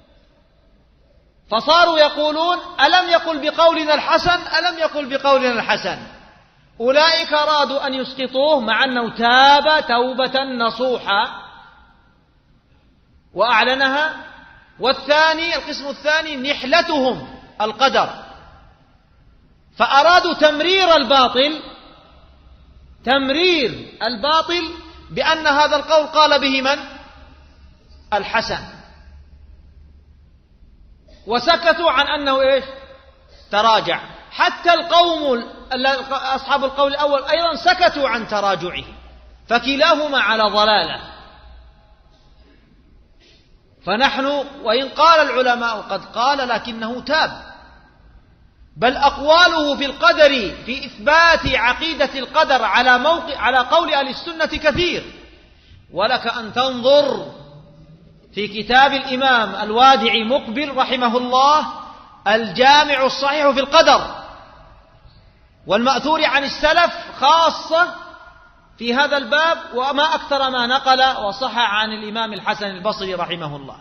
فصاروا يقولون: ألم يقل بقولنا الحسن، ألم يقل بقولنا الحسن. أولئك أرادوا أن يسقطوه مع أنه تاب توبة نصوحا وأعلنها. والثاني القسم الثاني نحلتهم القدر، فأرادوا تمرير الباطل بأن هذا القول قال به من؟ الحسن، وسكتوا عن أنه إيش؟ تراجع. حتى القوم أصحاب القول الأول أيضا سكتوا عن تراجعه، فكلاهما على ضلالة. فنحن وإن قال العلماء قد قال لكنه تاب، بل أقواله في القدر في إثبات عقيدة القدر على قول أهل السنة كثير. ولك أن تنظر في كتاب الإمام الوادعي مقبل رحمه الله الجامع الصحيح في القدر، والمأثور عن السلف خاصة في هذا الباب، وما أكثر ما نقل وصح عن الإمام الحسن البصري رحمه الله.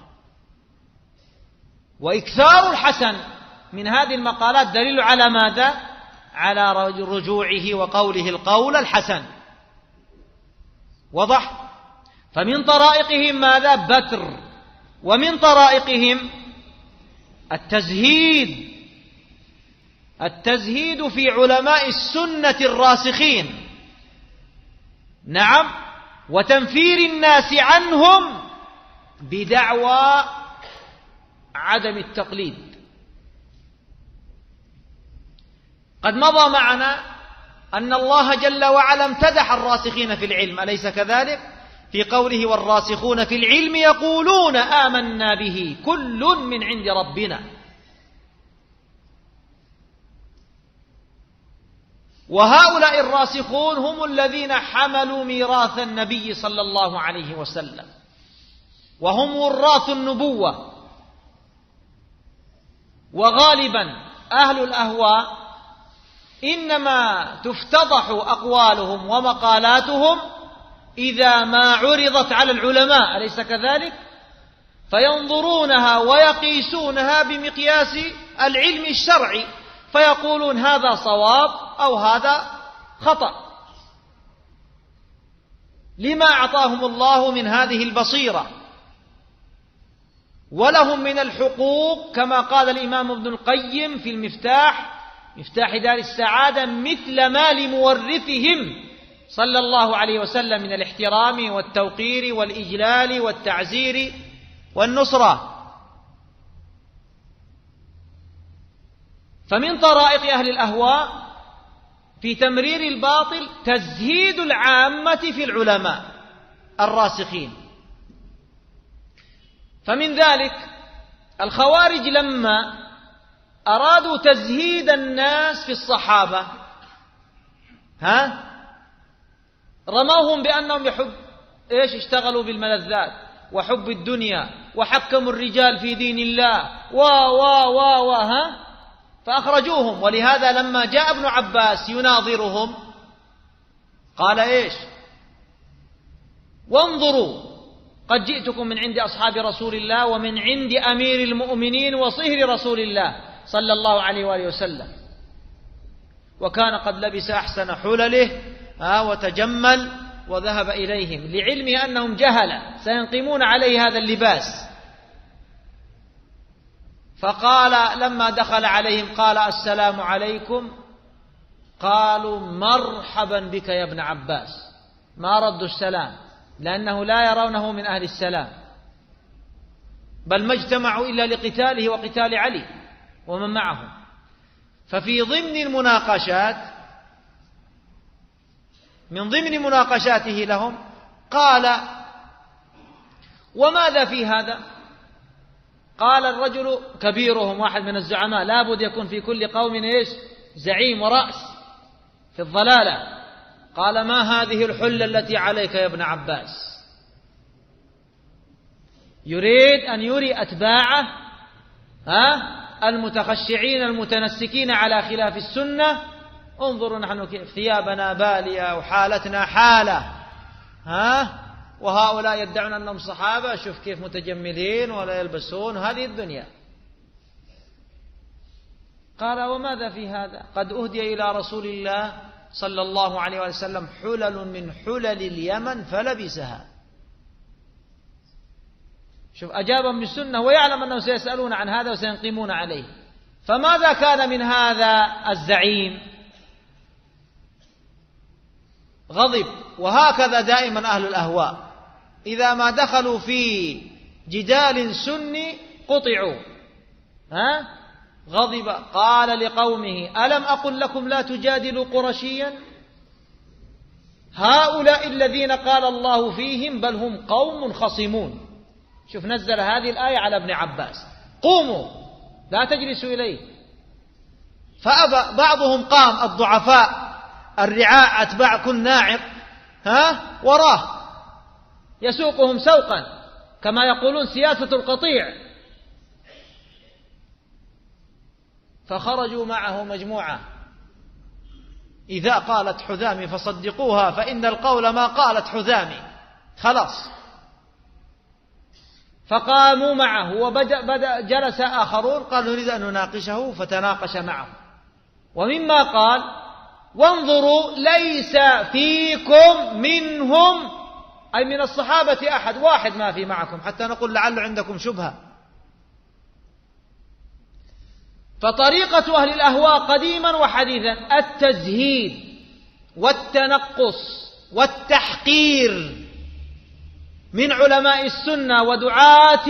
وإكثار الحسن من هذه المقالات دليل على ماذا؟ على رجوعه وقوله القول الحسن. وضح؟ فمن طرائقهم ماذا؟ بتر. ومن طرائقهم التزهيد في علماء السنة الراسخين، نعم، وتنفير الناس عنهم بدعوى عدم التقليد. قد مضى معنا أن الله جل وعلا امتدح الراسخين في العلم، أليس كذلك؟ في قوله: والراسخون في العلم يقولون آمنا به كل من عند ربنا. وهؤلاء الراسخون هم الذين حملوا ميراث النبي صلى الله عليه وسلم، وهم وراث النبوة. وغالبا أهل الأهواء إنما تفتضح أقوالهم ومقالاتهم إذا ما عرضت على العلماء، أليس كذلك؟ فينظرونها ويقيسونها بمقياس العلم الشرعي، فيقولون هذا صواب أو هذا خطأ، لما أعطاهم الله من هذه البصيرة، ولهم من الحقوق كما قال الإمام ابن القيم في مفتاح دار السعادة: مثل ما لمورثهم صلى الله عليه وسلم من الاحترام والتوقير والإجلال والتعزير والنصرة. فمن طرائق أهل الأهواء في تمرير الباطل تزهيد العامة في العلماء الراسخين. فمن ذلك الخوارج لما أرادوا تزهيد الناس في الصحابة رموهم بأنهم اشتغلوا بالملذات وحب الدنيا وحكموا الرجال في دين الله فأخرجوهم. ولهذا لما جاء ابن عباس قد جئتكم من عند أصحاب رسول الله ومن عند أمير المؤمنين وصهر رسول الله صلى الله عليه وآله وسلم. وكان قد لبس أحسن حلله وتجمل وذهب إليهم لعلمه أنهم جهلة سينقمون عليه هذا اللباس. فقال لما دخل عليهم قال السلام عليكم، قالوا مرحبا بك يا ابن عباس، ما ردوا السلام لأنه لا يرونه من أهل السلام، بل ما اجتمعوا إلا لقتاله وقتال علي ومن معهم. ففي ضمن المناقشات من ضمن مناقشاته لهم قال وماذا في هذا؟ قال الرجل كبيرهم واحد من الزعماء، لابد يكون في كل قوم إيش؟ زعيم ورأس في الضلالة. قال ما هذه الحلة التي عليك يا ابن عباس؟ يريد أن يري أتباعه المتخشعين المتنسكين على خلاف السنة انظروا نحن كيف ثيابنا بالية وحالتنا حالة، وهؤلاء يدعون أنهم صحابة، شوف كيف متجملين ولا يلبسون هذه الدنيا. قال وماذا في هذا؟ قد أهدي إلى رسول الله صلى الله عليه وسلم حلل من حلل اليمن فلبسها. شوف أجابهم بالسنة ويعلم أنهم سيسألون عن هذا وسينقمون عليه. فماذا كان من هذا الزعيم؟ غضب. وهكذا دائما أهل الأهواء إذا ما دخلوا في جدال سني قطعوا. غضب قال لقومه ألم أقل لكم لا تجادلوا قرشيا؟ هؤلاء الذين قال الله فيهم بل هم قوم خصمون. شوف نزل هذه الآية على ابن عباس قوموا لا تجلسوا إليه. فأبى بعضهم قام، الضعفاء الرعاء أتباع كل ناعق وراه يسوقهم سوقا كما يقولون سياسة القطيع. فخرجوا معه مجموعة إذا قالت حذامي فصدقوها فإن القول ما قالت حذامي، خلاص. فقاموا معه وبدأ جلس آخرون قالوا نريد أن نناقشه فتناقش معه. ومما قال وانظروا ليس فيكم منهم أي من الصحابة أحد، واحد ما في معكم حتى نقول لعل عندكم شبهة. فطريقة أهل الأهواء قديما وحديثا التزهيد والتنقص والتحقير من علماء السنة ودعاة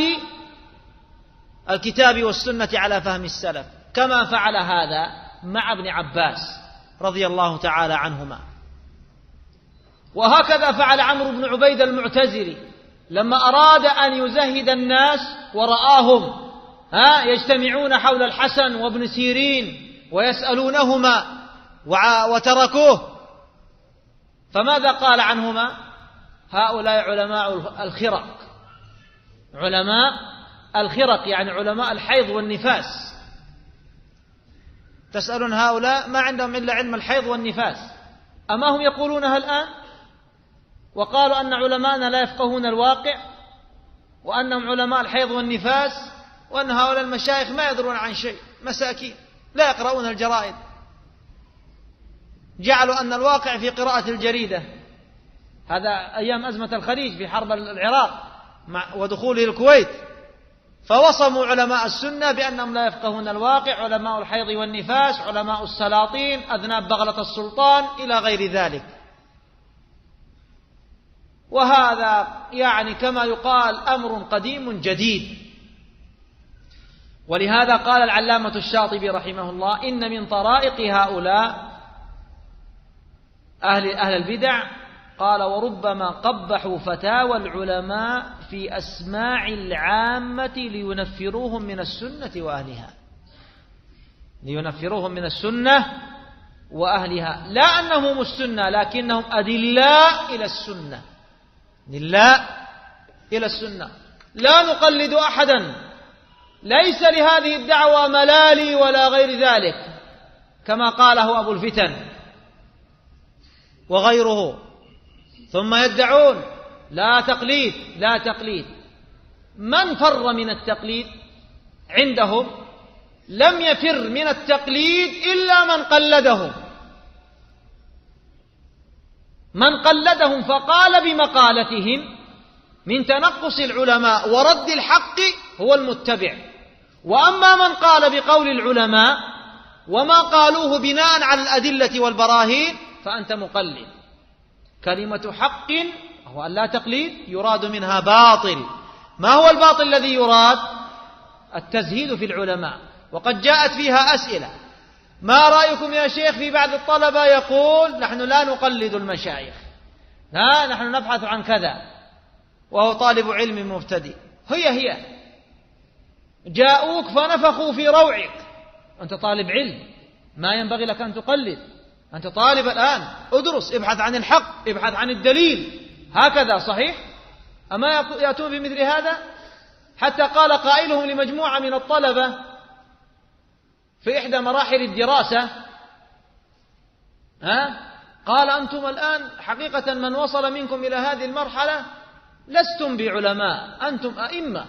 الكتاب والسنة على فهم السلف، كما فعل هذا مع ابن عباس رضي الله تعالى عنهما. وهكذا فعل عمرو بن عبيد المعتزلي لما أراد أن يزهد الناس ورآهم يجتمعون حول الحسن وابن سيرين ويسألونهما وتركوه. فماذا قال عنهما؟ هؤلاء علماء الخرق، علماء الخرق يعني علماء الحيض والنفاس. تسألون هؤلاء ما عندهم إلا علم الحيض والنفاس، أما هم يقولونها الآن؟ وقالوا أن علماءنا لا يفقهون الواقع وأنهم علماء الحيض والنفاس، وأن هؤلاء المشايخ ما يدرون عن شيء، مساكين لا يقرؤون الجرائد، جعلوا أن الواقع في قراءة الجريدة. هذا أيام أزمة الخليج في حرب العراق ودخوله الكويت، فوصموا علماء السنة بأنهم لا يفقهون الواقع، علماء الحيض والنفاس، علماء السلاطين، أذناب بغلة السلطان إلى غير ذلك. وهذا يعني كما يقال أمر قديم جديد. ولهذا قال العلامة الشاطبي رحمه الله إن من طرائق هؤلاء أهل البدع قال وربما قبحوا فتاوى العلماء في أسماع العامة لينفروهم من السنة وأهلها، لينفروهم من السنة وأهلها، لا أنهم السنة لكنهم أدلاء إلى السنة، أدلاء إلى السنة. لا نقلد أحدا، ليس لهذه الدعوة ملالي ولا غير ذلك كما قاله أبو الفتن وغيره. ثم يدعون لا تقليد، لا تقليد. من فر من التقليد عندهم؟ لم يفر من التقليد إلا من قلدهم. من قلدهم فقال بمقالتهم من تنقص العلماء ورد الحق هو المتبع. وأما من قال بقول العلماء وما قالوه بناء على الأدلة والبراهين فأنت مقلد. كلمة حق هو أن لا تقليد يراد منها باطل. ما هو الباطل الذي يراد؟ التزهيد في العلماء. وقد جاءت فيها أسئلة: ما رأيكم يا شيخ في بعض الطلبة يقول نحن لا نقلد المشايخ، لا نحن نبحث عن كذا، وهو طالب علم مبتدئ. هي جاءوك فنفخوا في روعك، أنت طالب علم ما ينبغي لك أن تقلد، أنت طالب الآن، ادرس، ابحث عن الحق، ابحث عن الدليل، هكذا صحيح؟ أما يأتون بمثل هذا؟ حتى قال قائلهم لمجموعة من الطلبة في إحدى مراحل الدراسة: قال أنتم الآن حقيقة من وصل منكم إلى هذه المرحلة لستم بعلماء، أنتم أئمة.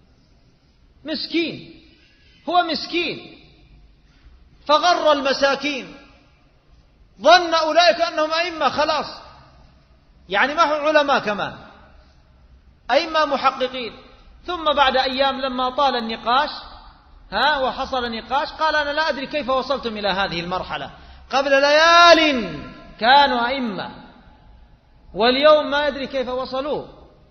مسكين، هو مسكين فغر المساكين، ظن أولئك أنهم أئمة، خلاص يعني ما هم علماء كمان، أئمة محققين. ثم بعد أيام لما طال النقاش وحصل نقاش قال: أنا لا أدري كيف وصلتم إلى هذه المرحلة، قبل ليال كانوا أئمة واليوم ما أدري كيف وصلوا.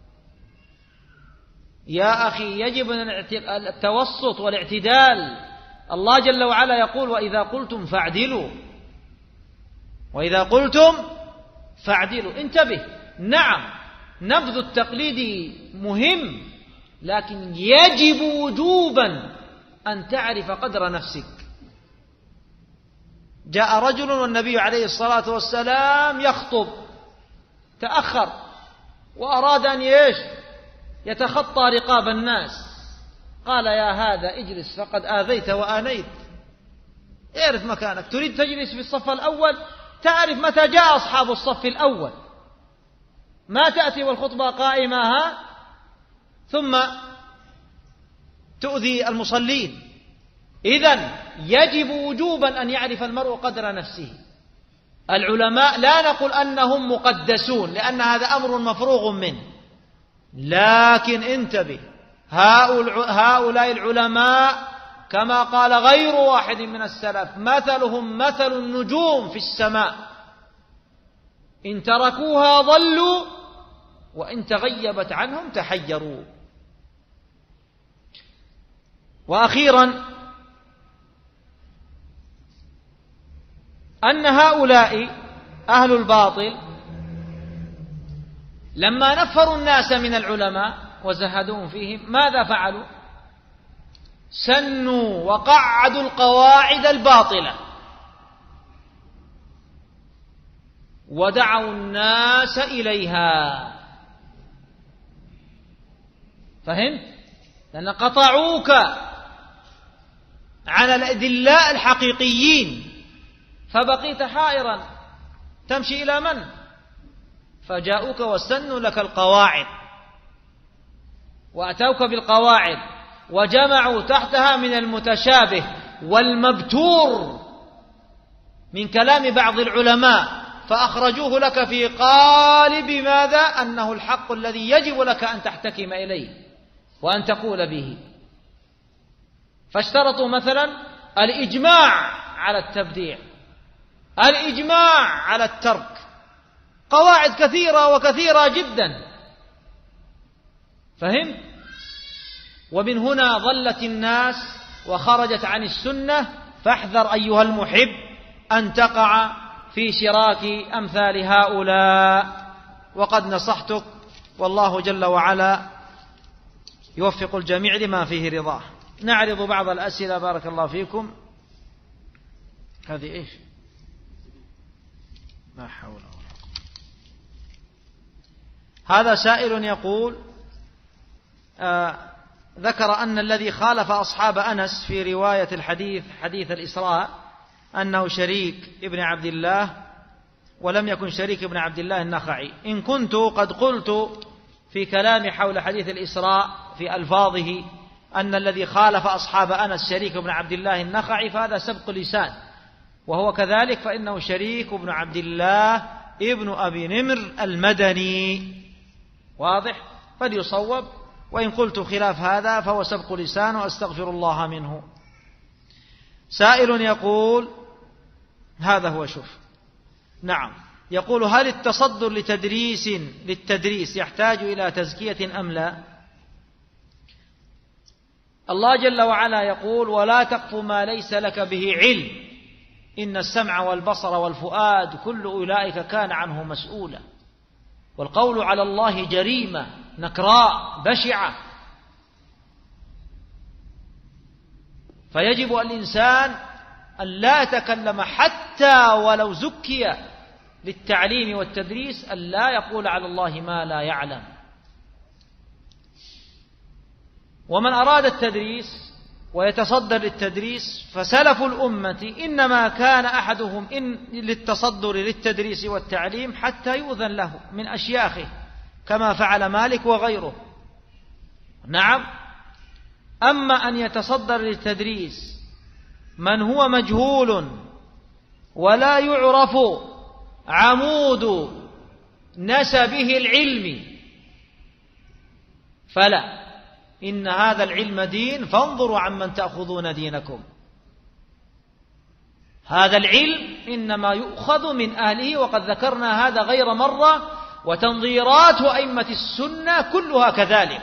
يا أخي يجب التوسط والاعتدال. الله جل وعلا يقول: وإذا قلتم فاعدلوا، وإذا قلتم فاعدلوا. انتبه، نعم نبذ التقليد مهم، لكن يجب وجوبا أن تعرف قدر نفسك. جاء رجل والنبي عليه الصلاة والسلام يخطب، تأخر وأراد أن يتخطى رقاب الناس. قال: يا هذا اجلس فقد آذيت وآنيت، اعرف مكانك. تريد تجلس في الصف الأول؟ تعرف متى جاء أصحاب الصف الأول، ما تأتي والخطبة قائمة ثم تؤذي المصلين. إذن يجب وجوبا أن يعرف المرء قدر نفسه. العلماء لا نقول أنهم مقدسون، لأن هذا أمر مفروغ منه، لكن انتبه، هؤلاء العلماء كما قال غير واحد من السلف: مثلهم مثل النجوم في السماء، إن تركوها ضلوا وإن تغيبت عنهم تحيروا. وأخيرا أن هؤلاء أهل الباطل لما نفروا الناس من العلماء وزهدوهم فيهم ماذا فعلوا؟ سنوا وقعدوا القواعد الباطلة ودعوا الناس إليها. فهمت؟ لأن قطعوك عن الأدلاء الحقيقيين فبقيت حائرا تمشي إلى من؟ فجاءوك وسنوا لك القواعد وأتوك بالقواعد وجمعوا تحتها من المتشابه والمبتور من كلام بعض العلماء، فأخرجوه لك في قالب ماذا؟ أنه الحق الذي يجب لك أن تحتكم إليه وأن تقول به. فاشترطوا مثلا الإجماع على التبديع، الإجماع على الترك، قواعد كثيرة وكثيرة جدا. فهم؟ ومن هنا ضلت الناس وخرجت عن السنة. فاحذر أيها المحب أن تقع في شراك أمثال هؤلاء. وقد نصحتك، والله جل وعلا يوفق الجميع لما فيه رضاه. نعرض بعض الأسئلة بارك الله فيكم. هذه إيش؟ لا حول ولا قوة. هذا سائل يقول ذكر أن الذي خالف أصحاب أنس في رواية الحديث حديث الإسراء أنه شريك ابن عبد الله ولم يكن شريك ابن عبد الله النخعي. إن كنت قد قلت في كلام حول حديث الإسراء في ألفاظه أن الذي خالف أصحاب أنس شريك بن عبد الله النخعي فهذا سبق لسان، وهو كذلك فإنه شريك بن عبد الله ابن أبي نمر المدني. واضح؟ فليصوب، وإن قلت خلاف هذا فهو سبق لسان وأستغفر الله منه. سائل يقول هذا هو شوف، نعم، يقول هل التصدر للتدريس يحتاج إلى تزكية أم لا؟ الله جل وعلا يقول ولا تقف ما ليس لك به علم إن السمع والبصر والفؤاد كل أولئك كان عنه مسؤولا. والقول على الله جريمة نكراء بشعة، فيجب الإنسان أن لا يتكلم حتى ولو زكي للتعليم والتدريس، أن لا يقول على الله ما لا يعلم. ومن أراد التدريس ويتصدر للتدريس فسلف الأمة إنما كان أحدهم للتصدر للتدريس والتعليم حتى يؤذن له من أشياخه كما فعل مالك وغيره. نعم، أما أن يتصدر للتدريس من هو مجهول ولا يعرف عمود نسبه العلمي فلا، إن هذا العلم دين فانظروا عمن تأخذون دينكم. هذا العلم إنما يؤخذ من أهله، وقد ذكرنا هذا غير مرة، وتنظيرات أئمة السنة كلها كذلك.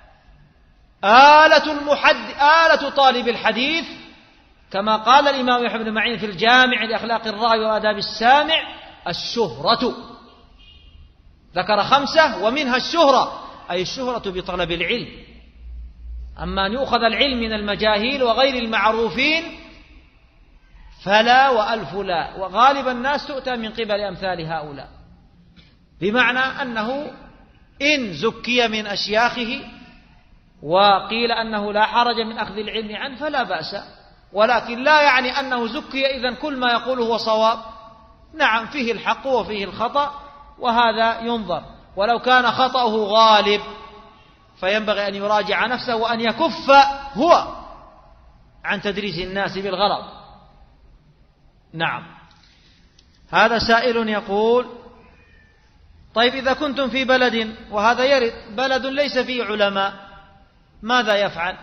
آلة طالب الحديث كما قال الإمام يحيى بن معين في الجامع لأخلاق الراوي وآداب السامع الشهرة، ذكر 5 ومنها الشهرة، أي الشهرة بطلب العلم. أما أن يؤخذ العلم من المجاهيل وغير المعروفين فلا وألف لا، وغالب الناس تؤتى من قبل أمثال هؤلاء، بمعنى أنه إن زكي من أشياخه وقيل أنه لا حرج من أخذ العلم عنه فلا بأس، ولكن لا يعني أنه زكي إذن كل ما يقوله هو صواب. نعم، فيه الحق وفيه الخطأ، وهذا ينظر، ولو كان خطأه غالب فينبغي أن يراجع نفسه وأن يكف هو عن تدريس الناس بالغلط. نعم. هذا سائل يقول طيب إذا كنتم في بلد، وهذا يرد، بلد ليس فيه علماء، ماذا يفعل؟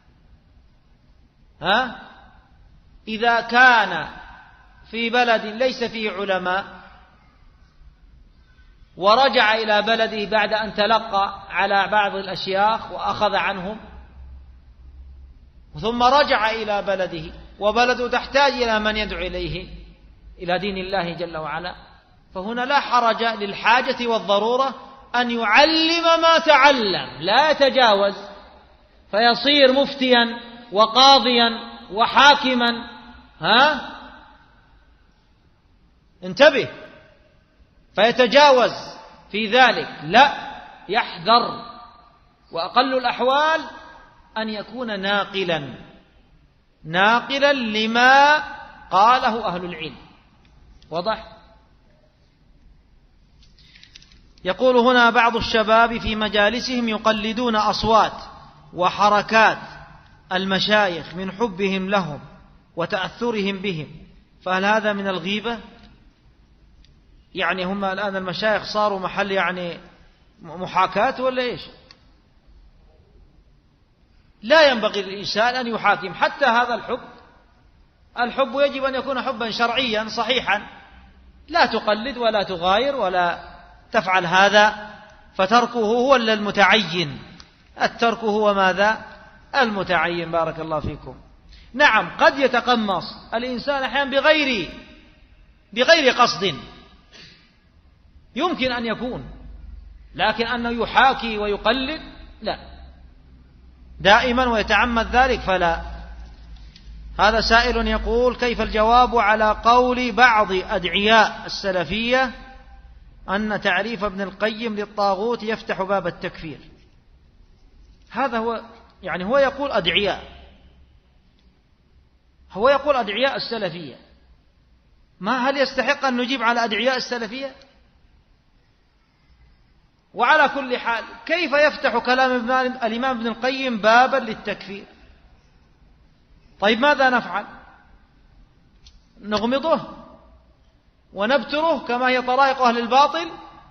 إذا كان في بلد ليس فيه علماء ورجع إلى بلده بعد أن تلقى على بعض الأشياخ وأخذ عنهم، ثم رجع إلى بلده وبلده تحتاج إلى من يدعو إليه إلى دين الله جل وعلا، فهنا لا حرج للحاجة والضرورة أن يعلم ما تعلم، لا يتجاوز فيصير مفتيا وقاضيا وحاكما. انتبه، فيتجاوز في ذلك، لا، يحذر، وأقل الأحوال أن يكون ناقلا لما قاله أهل العلم. وضح؟ يقول هنا بعض الشباب في مجالسهم يقلدون أصوات وحركات المشايخ من حبهم لهم وتأثرهم بهم، فهل هذا من الغيبة؟ يعني هم الآن المشايخ صاروا محل يعني محاكاة ولا إيش؟ لا ينبغي للإنسان أن يحاكم حتى هذا الحب يجب أن يكون حبا شرعيا صحيحا، لا تقلد ولا تغاير ولا تفعل هذا، فتركه هو المتعين، الترك هو ماذا؟ المتعين. بارك الله فيكم. نعم، قد يتقمص الإنسان أحيانا بغير قصد، يمكن أن يكون، لكن أنه يحاكي ويقلد لا، دائما ويتعمد ذلك فلا. هذا سائل يقول كيف الجواب على قول بعض أدعياء السلفية أن تعريف ابن القيم للطاغوت يفتح باب التكفير؟ هذا هو، يعني هو يقول أدعياء السلفية، ما هل يستحق أن نجيب على أدعياء السلفية؟ وعلى كل حال كيف يفتح كلام الإمام ابن القيم بابا للتكفير؟ طيب ماذا نفعل؟ نغمضه ونبتره كما هي طرائق أهل الباطل؟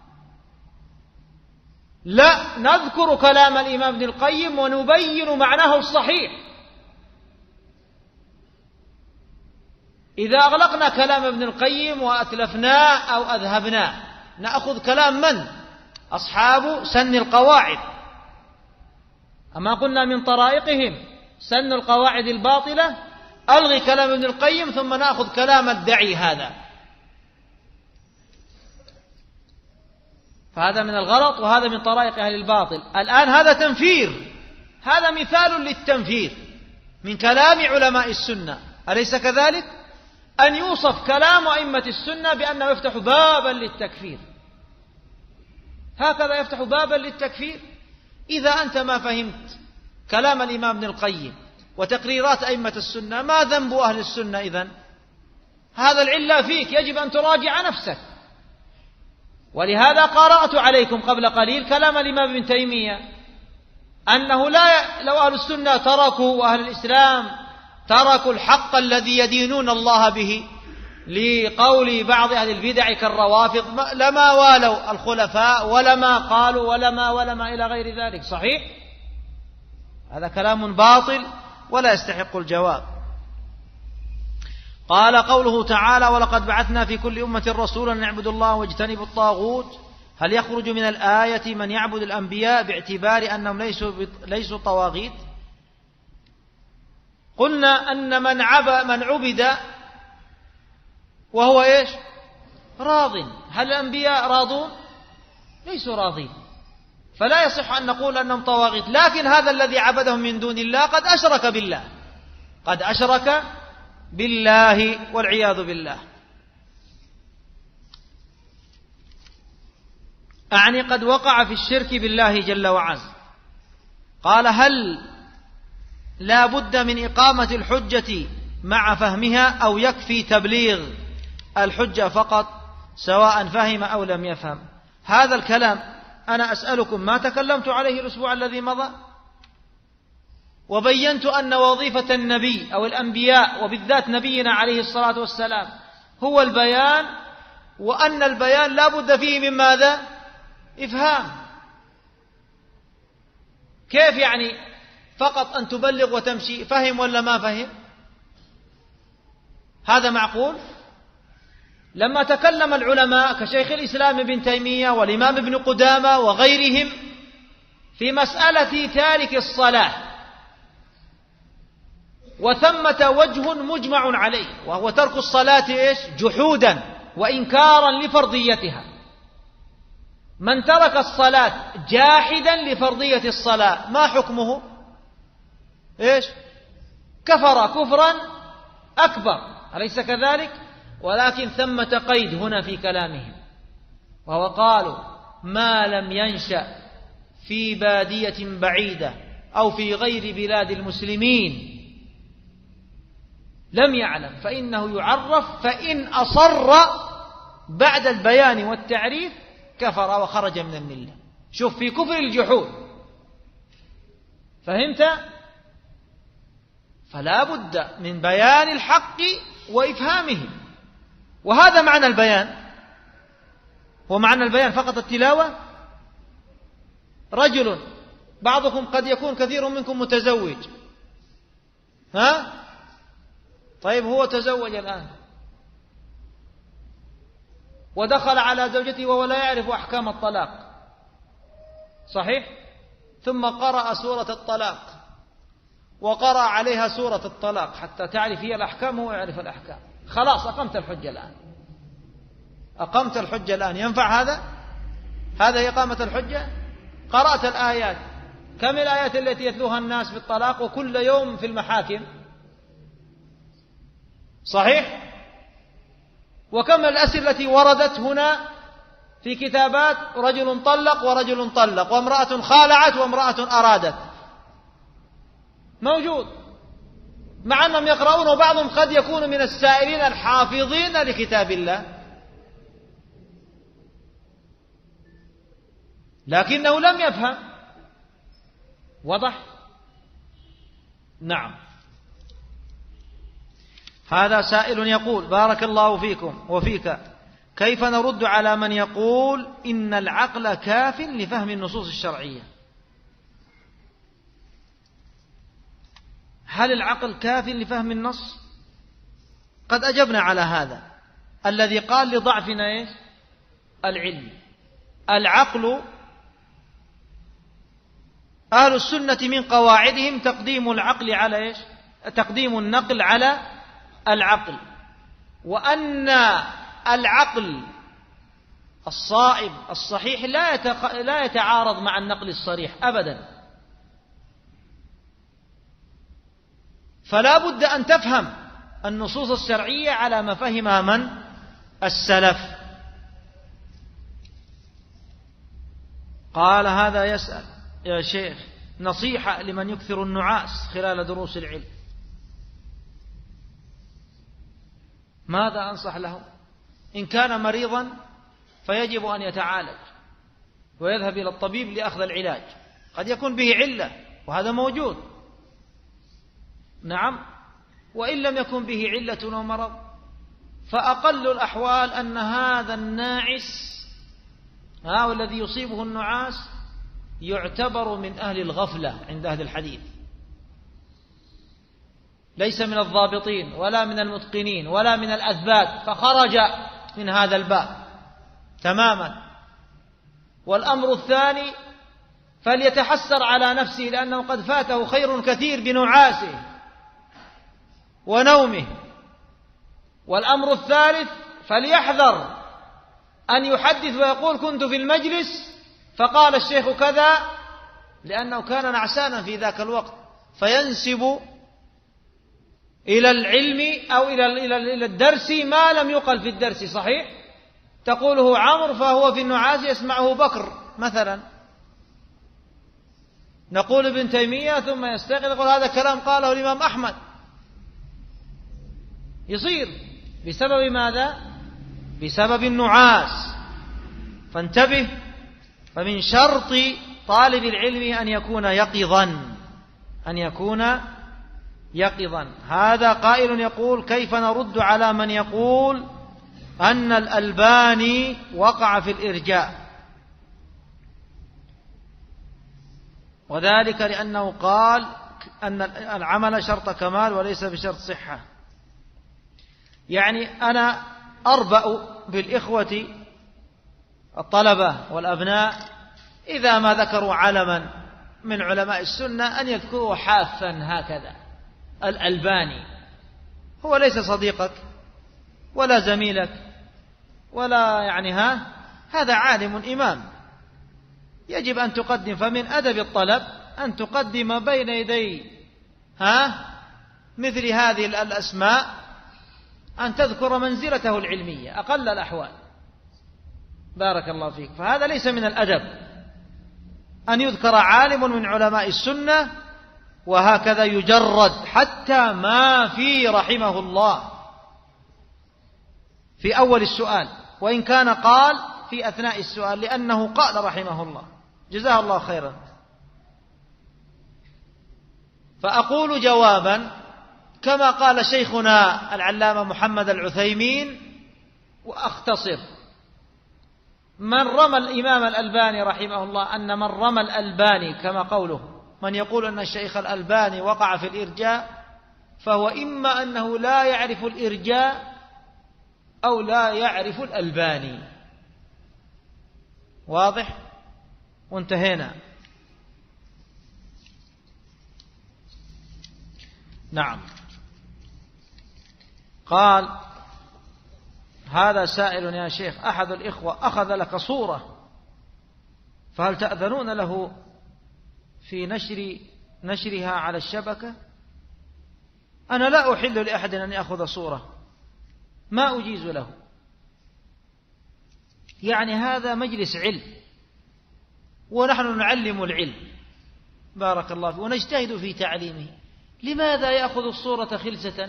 لا، نذكر كلام الإمام ابن القيم ونبين معناه الصحيح. إذا أغلقنا كلام ابن القيم وأتلفناه أو أذهبناه، نأخذ كلام من؟ أصحاب سن القواعد. أما قلنا من طرائقهم سن القواعد الباطلة، ألغي كلام ابن القيم ثم نأخذ كلام الدعي هذا، فهذا من الغلط وهذا من طرائق أهل الباطل. الآن هذا تنفير، هذا مثال للتنفير من كلام علماء السنة، أليس كذلك؟ أن يوصف كلام أئمة السنة بأنه يفتح بابا للتكفير، هكذا يفتح بابا للتكفير. إذا أنت ما فهمت كلام الإمام ابن القيم وتقريرات أئمة السنة، ما ذنب أهل السنة إذن؟ هذا العلة فيك، يجب أن تراجع نفسك. ولهذا قرأت عليكم قبل قليل كلام الإمام ابن تيمية أنه لو أهل السنة تركوا وأهل الإسلام تركوا الحق الذي يدينون الله به لقول بعض أهل البدع كالروافض لما والوا الخلفاء ولما قالوا ولما إلى غير ذلك. صحيح؟ هذا كلام باطل ولا يستحق الجواب. قال قوله تعالى: ولقد بعثنا في كل أمة رسولا أن اعبدوا الله واجتنبوا الطاغوت. هل يخرج من الآية من يعبد الأنبياء باعتبار أنهم ليسوا طواغيت؟ قلنا أن من عبد وهو إيش؟ راض. هل الأنبياء راضون؟ ليسوا راضين، فلا يصح أن نقول أنهم طواغيت. لكن هذا الذي عبدهم من دون الله قد أشرك بالله والعياذ بالله. أعني قد وقع في الشرك بالله جل وعز. قال: هل لا بد من إقامة الحجة مع فهمها أو يكفي تبليغ الحجة فقط سواء فهم أو لم يفهم؟ هذا الكلام أنا أسألكم ما تكلمت عليه الأسبوع الذي مضى، وبينت أن وظيفة النبي أو الأنبياء وبالذات نبينا عليه الصلاة والسلام هو البيان، وأن البيان لا بد فيه من ماذا؟ إفهام. كيف يعني فقط أن تبلغ وتمشي؟ فهم ولا ما فهم؟ هذا معقول؟ لما تكلم العلماء كشيخ الإسلام ابن تيمية والإمام ابن قدامة وغيرهم في مسألة تارك الصلاة، وثمة وجه مجمع عليه وهو ترك الصلاة إيش؟ جحودا وإنكارا لفرضيتها. من ترك الصلاة جاحدا لفرضية الصلاة ما حكمه؟ إيش؟ كفر كفرا أكبر، أليس كذلك؟ ولكن ثمة قيد هنا في كلامهم، وهو قالوا: ما لم ينشأ في بادية بعيدة أو في غير بلاد المسلمين لم يعلم فإنه يعرف، فإن أصر بعد البيان والتعريف كفر وخرج من الملة. شوف، في كفر الجحود، فهمت؟ فلا بد من بيان الحق وإفهامه، وهذا معنى البيان. هو معنى البيان فقط التلاوة؟ رجل، بعضكم قد يكون كثير منكم متزوج، طيب هو تزوج الآن ودخل على زوجته وهو لا يعرف أحكام الطلاق، صحيح؟ ثم قرأ سورة الطلاق وقرأ عليها سورة الطلاق حتى تعرف هي الأحكام وهو يعرف الأحكام، خلاص أقمت الحجة الآن. ينفع هذا؟ هذا إقامة الحجة؟ قرأت الآيات، كم الآيات التي يتلوها الناس في الطلاق وكل يوم في المحاكم؟ صحيح؟ وكم الأسئلة التي وردت هنا في كتابات: رجل طلق ورجل طلق، وامرأة خالعت وامرأة أرادت، موجود، مع أنهم يقرؤون، وبعضهم قد يكون من السائلين الحافظين لكتاب الله. لكنه لم يفهم. وضح؟ نعم. هذا سائل يقول: بارك الله فيكم وفيك، كيف نرد على من يقول إن العقل كاف لفهم النصوص الشرعية؟ هل العقل كاف لفهم النص؟ قد أجبنا على هذا. الذي قال لضعفنا إيش؟ العلم. العقل أهل السنة من قواعدهم تقديم العقل على إيش؟ تقديم النقل على العقل، وأن العقل الصائب الصحيح لا يتعارض مع النقل الصريح أبدا. فلا بد أن تفهم النصوص الشرعية على ما فهمها من؟ السلف. قال هذا يسأل: يا شيخ، نصيحة لمن يكثر النعاس خلال دروس العلم، ماذا أنصح له؟ إن كان مريضا فيجب أن يتعالج ويذهب إلى الطبيب لأخذ العلاج، قد يكون به علة وهذا موجود، نعم. وإن لم يكن به علة ومرض فأقل الأحوال أن هذا الناعس والذي يصيبه النعاس يعتبر من أهل الغفلة عند أهل الحديث، ليس من الضابطين ولا من المتقنين ولا من الأثبات، فخرج من هذا الباب تماما. والأمر الثاني فليتحسر على نفسه لأنه قد فاته خير كثير بنعاسه ونومه. والأمر الثالث فليحذر أن يحدث ويقول كنت في المجلس فقال الشيخ كذا، لأنه كان نعسانا في ذاك الوقت، فينسب إلى العلم أو إلى الدرس ما لم يقل في الدرس. صحيح؟ تقوله عمرو فهو في النعاس يسمعه بكر مثلا، نقول ابن تيمية ثم يستيقظ يقول هذا كلام قاله الإمام أحمد. يصير بسبب ماذا؟ بسبب النعاس. فانتبه، فمن شرط طالب العلم أن يكون يقظا. هذا قائل يقول: كيف نرد على من يقول أن الألباني وقع في الإرجاء؟ وذلك لأنه قال أن العمل شرط كمال وليس بشرط صحة. يعني أنا أربأ بالإخوة الطلبة والأبناء إذا ما ذكروا علما من علماء السنة أن يذكروا حافا هكذا: الألباني. هو ليس صديقك ولا زميلك ولا هذا عالم إمام، يجب أن تقدم. فمن أدب الطلب أن تقدم بين يدي مثل هذه الأسماء أن تذكر منزلته العلمية أقل الأحوال. بارك الله فيك. فهذا ليس من الأدب أن يذكر عالم من علماء السنة وهكذا يجرد حتى ما في رحمه الله في أول السؤال، وإن كان قال في أثناء السؤال، لأنه قال رحمه الله جزاه الله خيرا. فأقول جوابا كما قال شيخنا العلامة محمد العثيمين، وأختصر: من رمى الإمام الألباني رحمه الله أن من رمى الألباني كما قوله من يقول أن الشيخ الألباني وقع في الإرجاء، فهو إما أنه لا يعرف الإرجاء أو لا يعرف الألباني. واضح؟ وانتهينا. نعم. قال هذا سائل: يا شيخ، أحد الإخوة أخذ لك صورة فهل تأذنون له في نشرها على الشبكة؟ أنا لا أحل لأحد أن يأخذ صورة، ما أجيز له. يعني هذا مجلس علم ونحن نعلم العلم، بارك الله فيه، ونجتهد في تعليمه. لماذا يأخذ الصورة خلسة؟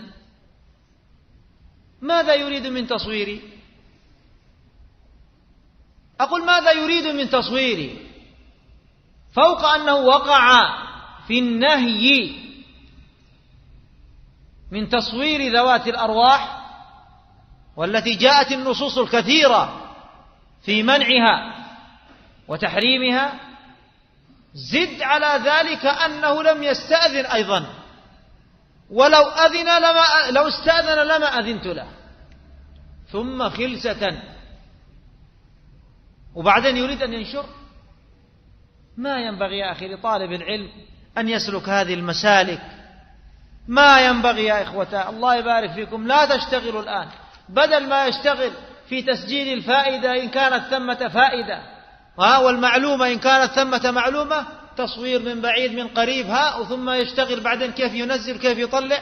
ماذا يريد من تصويري؟ أقول ماذا يريد من تصويري؟ فوق أنه وقع في النهي من تصوير ذوات الأرواح والتي جاءت النصوص الكثيرة في منعها وتحريمها، زد على ذلك أنه لم يستأذن أيضا، ولو لو استأذن لما أذنت له، ثم خلسة، وبعدين يريد أن ينشر. ما ينبغي يا أخي لطالب العلم أن يسلك هذه المسالك، ما ينبغي يا إخوة. الله يبارك فيكم، لا تشتغلوا الآن، بدل ما يشتغل في تسجيل الفائدة إن كانت ثمة فائدة، والمعلومة إن كانت ثمة معلومة، تصوير من بعيد من قريب، ثم يشتغل بعدين كيف ينزل كيف يطلع.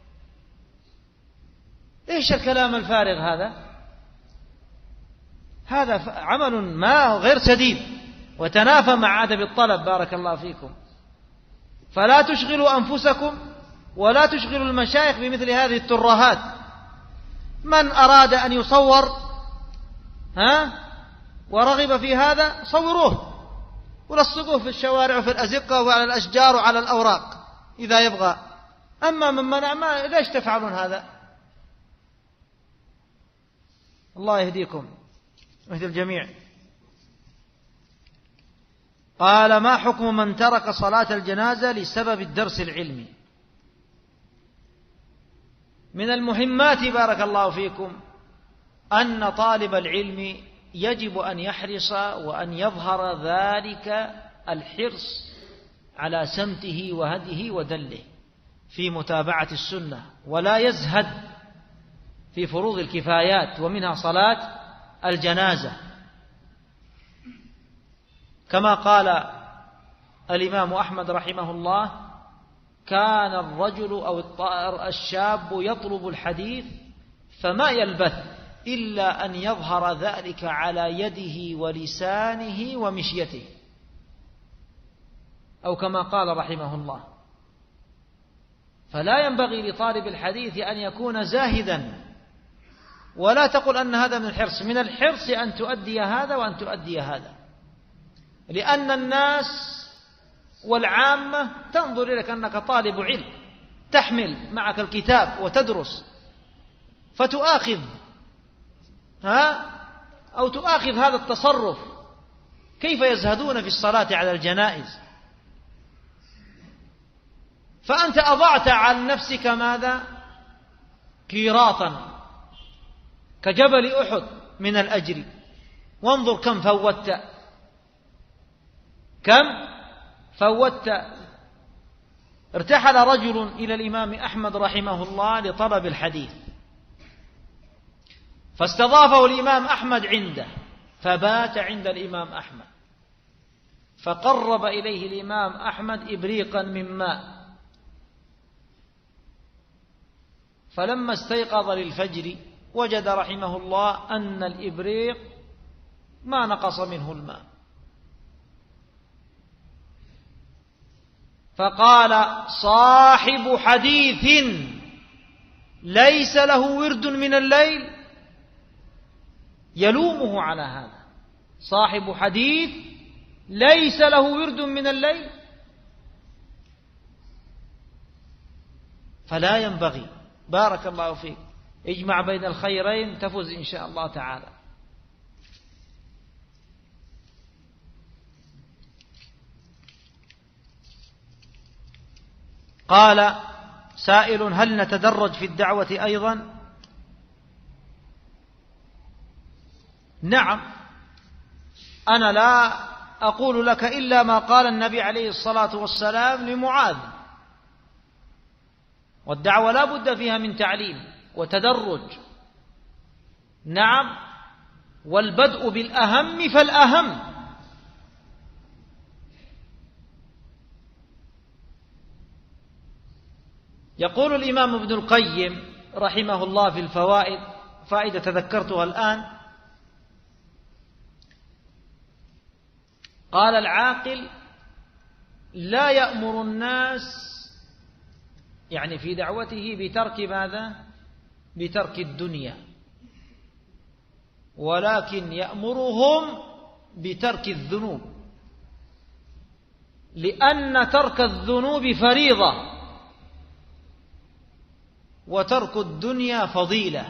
إيش الكلام الفارغ هذا؟ هذا عمل ما غير سديد وتنافى مع أدب الطلب. بارك الله فيكم. فلا تشغلوا أنفسكم ولا تشغلوا المشايخ بمثل هذه الترهات. من أراد أن يصور ورغب في هذا صوروه ولصقوه في الشوارع وفي الأزقة وعلى الأشجار وعلى الأوراق إذا يبغى. أما من منع، ليش تفعلون هذا؟ الله يهديكم ويهدي الجميع. قال: ما حكم من ترك صلاة الجنازة لسبب الدرس العلمي؟ من المهمات بارك الله فيكم أن طالب العلم يجب أن يحرص وأن يظهر ذلك الحرص على سمته وهديه ودله في متابعة السنة، ولا يزهد في فروض الكفايات ومنها صلاة الجنازة، كما قال الإمام أحمد رحمه الله: كان الرجل أو الشاب يطلب الحديث فما يلبث إلا أن يظهر ذلك على يده ولسانه ومشيته، أو كما قال رحمه الله. فلا ينبغي لطالب الحديث أن يكون زاهدا، ولا تقل أن هذا من الحرص. من الحرص أن تؤدي هذا وأن تؤدي هذا، لأن الناس والعامة تنظر إليك أنك طالب علم، تحمل معك الكتاب وتدرس، فتؤاخذ أو تؤاخذ هذا التصرف. كيف يزهدون في الصلاة على الجنائز؟ فأنت أضعت عن نفسك ماذا؟ قيراطا كجبل أحد من الأجر. وانظر كم فوتت، كم فوتت. ارتحل رجل إلى الإمام أحمد رحمه الله لطلب الحديث، فاستضافه الإمام أحمد عنده، فبات عند الإمام أحمد، فقرب إليه الإمام أحمد إبريقا من ماء، فلما استيقظ للفجر وجد رحمه الله أن الإبريق ما نقص منه الماء، فقال: صاحب حديث ليس له ورد من الليل. يلومه على هذا، صاحب حديث ليس له ورد من الليل. فلا ينبغي. بارك الله فيك، اجمع بين الخيرين تفوز إن شاء الله تعالى. قال سائل: هل نتدرج في الدعوة أيضا؟ نعم، أنا لا أقول لك إلا ما قال النبي عليه الصلاة والسلام لمعاذ، والدعوة لا بد فيها من تعليم وتدرج. نعم، والبدء بالأهم فالأهم. يقول الإمام ابن القيم رحمه الله في الفوائد، فائدة تذكرتها الآن، قال: العاقل لا يأمر الناس يعني في دعوته بترك ماذا؟ بترك الدنيا، ولكن يأمرهم بترك الذنوب. لأن ترك الذنوب فريضة وترك الدنيا فضيلة.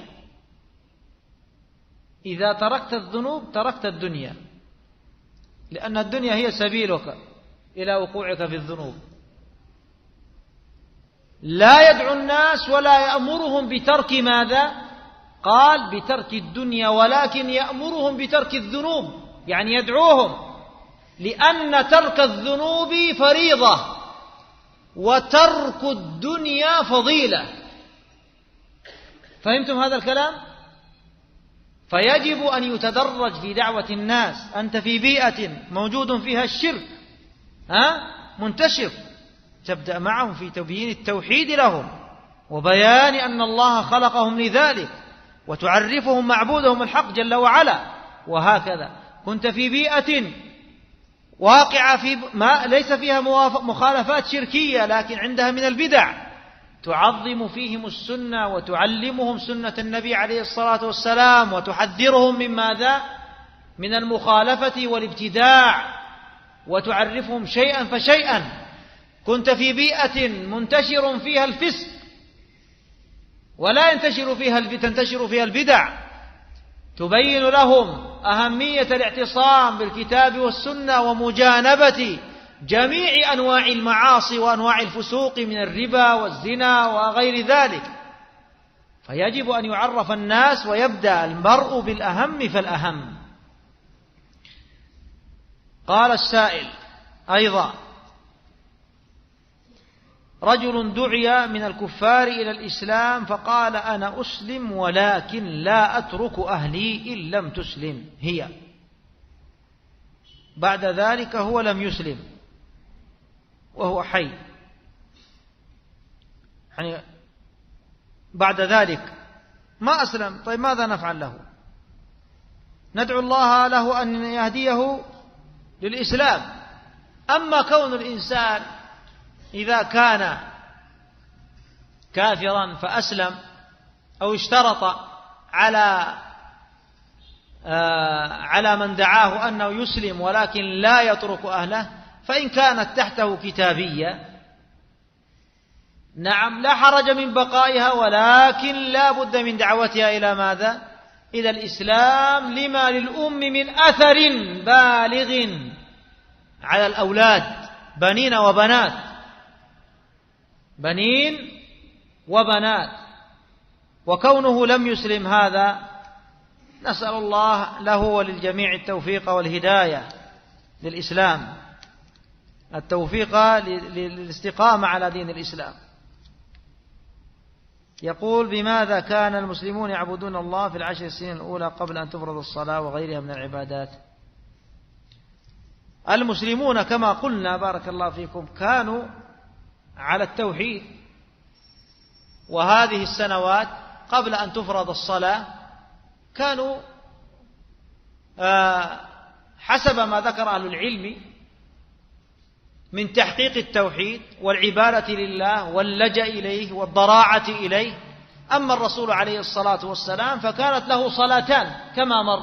إذا تركت الذنوب تركت الدنيا، لأن الدنيا هي سبيلك إلى وقوعك في الذنوب. لا يدعو الناس ولا يأمرهم بترك ماذا؟ قال بترك الدنيا، ولكن يأمرهم بترك الذنوب، يعني يدعوهم، لأن ترك الذنوب فريضة وترك الدنيا فضيلة. فهمتم هذا الكلام؟ فيجب أن يتدرج في دعوة الناس. أنت في بيئة موجود فيها الشرك منتشر، تبدأ معهم في تبيين التوحيد لهم وبيان أن الله خلقهم لذلك، وتعرفهم معبودهم الحق جل وعلا. وهكذا كنت في بيئة واقعة في ما ليس فيها مخالفات شركية لكن عندها من البدع، تعظم فيهم السنة وتعلمهم سنة النبي عليه الصلاة والسلام، وتحذرهم من ماذا؟ من المخالفة والابتداع، وتعرفهم شيئا فشيئا. كنت في بيئة منتشر فيها الفسق ولا تنتشر فيها البدع، تبين لهم أهمية الاعتصام بالكتاب والسنة ومجانبة جميع أنواع المعاصي وأنواع الفسوق من الربا والزنا وغير ذلك. فيجب أن يعرف الناس، ويبدأ المرء بالأهم فالأهم. قال السائل أيضا: رجل دعي من الكفار إلى الإسلام فقال: أنا أسلم ولكن لا أترك أهلي إن لم تسلم هي. بعد ذلك هو لم يسلم وهو حي، يعني بعد ذلك ما أسلم. طيب ماذا نفعل له؟ ندعو الله له أن يهديه للإسلام. أما كون الإنسان إذا كان كافرا فأسلم أو اشترط على من دعاه أنه يسلم ولكن لا يترك أهله، فإن كانت تحته كتابية نعم لا حرج من بقائها، ولكن لا بد من دعوتها إلى ماذا؟ إلى الإسلام، لما للأم من أثر بالغ على الأولاد، بنين وبنات. وكونه لم يسلم هذا نسأل الله له وللجميع التوفيق والهداية للإسلام، التوفيق للاستقامة على دين الإسلام. يقول: بماذا كان المسلمون يعبدون الله في العشر السنين الأولى قبل أن تفرض الصلاة وغيرها من العبادات؟ المسلمون كما قلنا بارك الله فيكم كانوا على التوحيد، وهذه السنوات قبل أن تفرض الصلاة كانوا حسب ما ذكر أهل العلم من تحقيق التوحيد والعبادة لله واللجأ إليه والضراعة إليه. أما الرسول عليه الصلاة والسلام فكانت له صلاتان كما مر،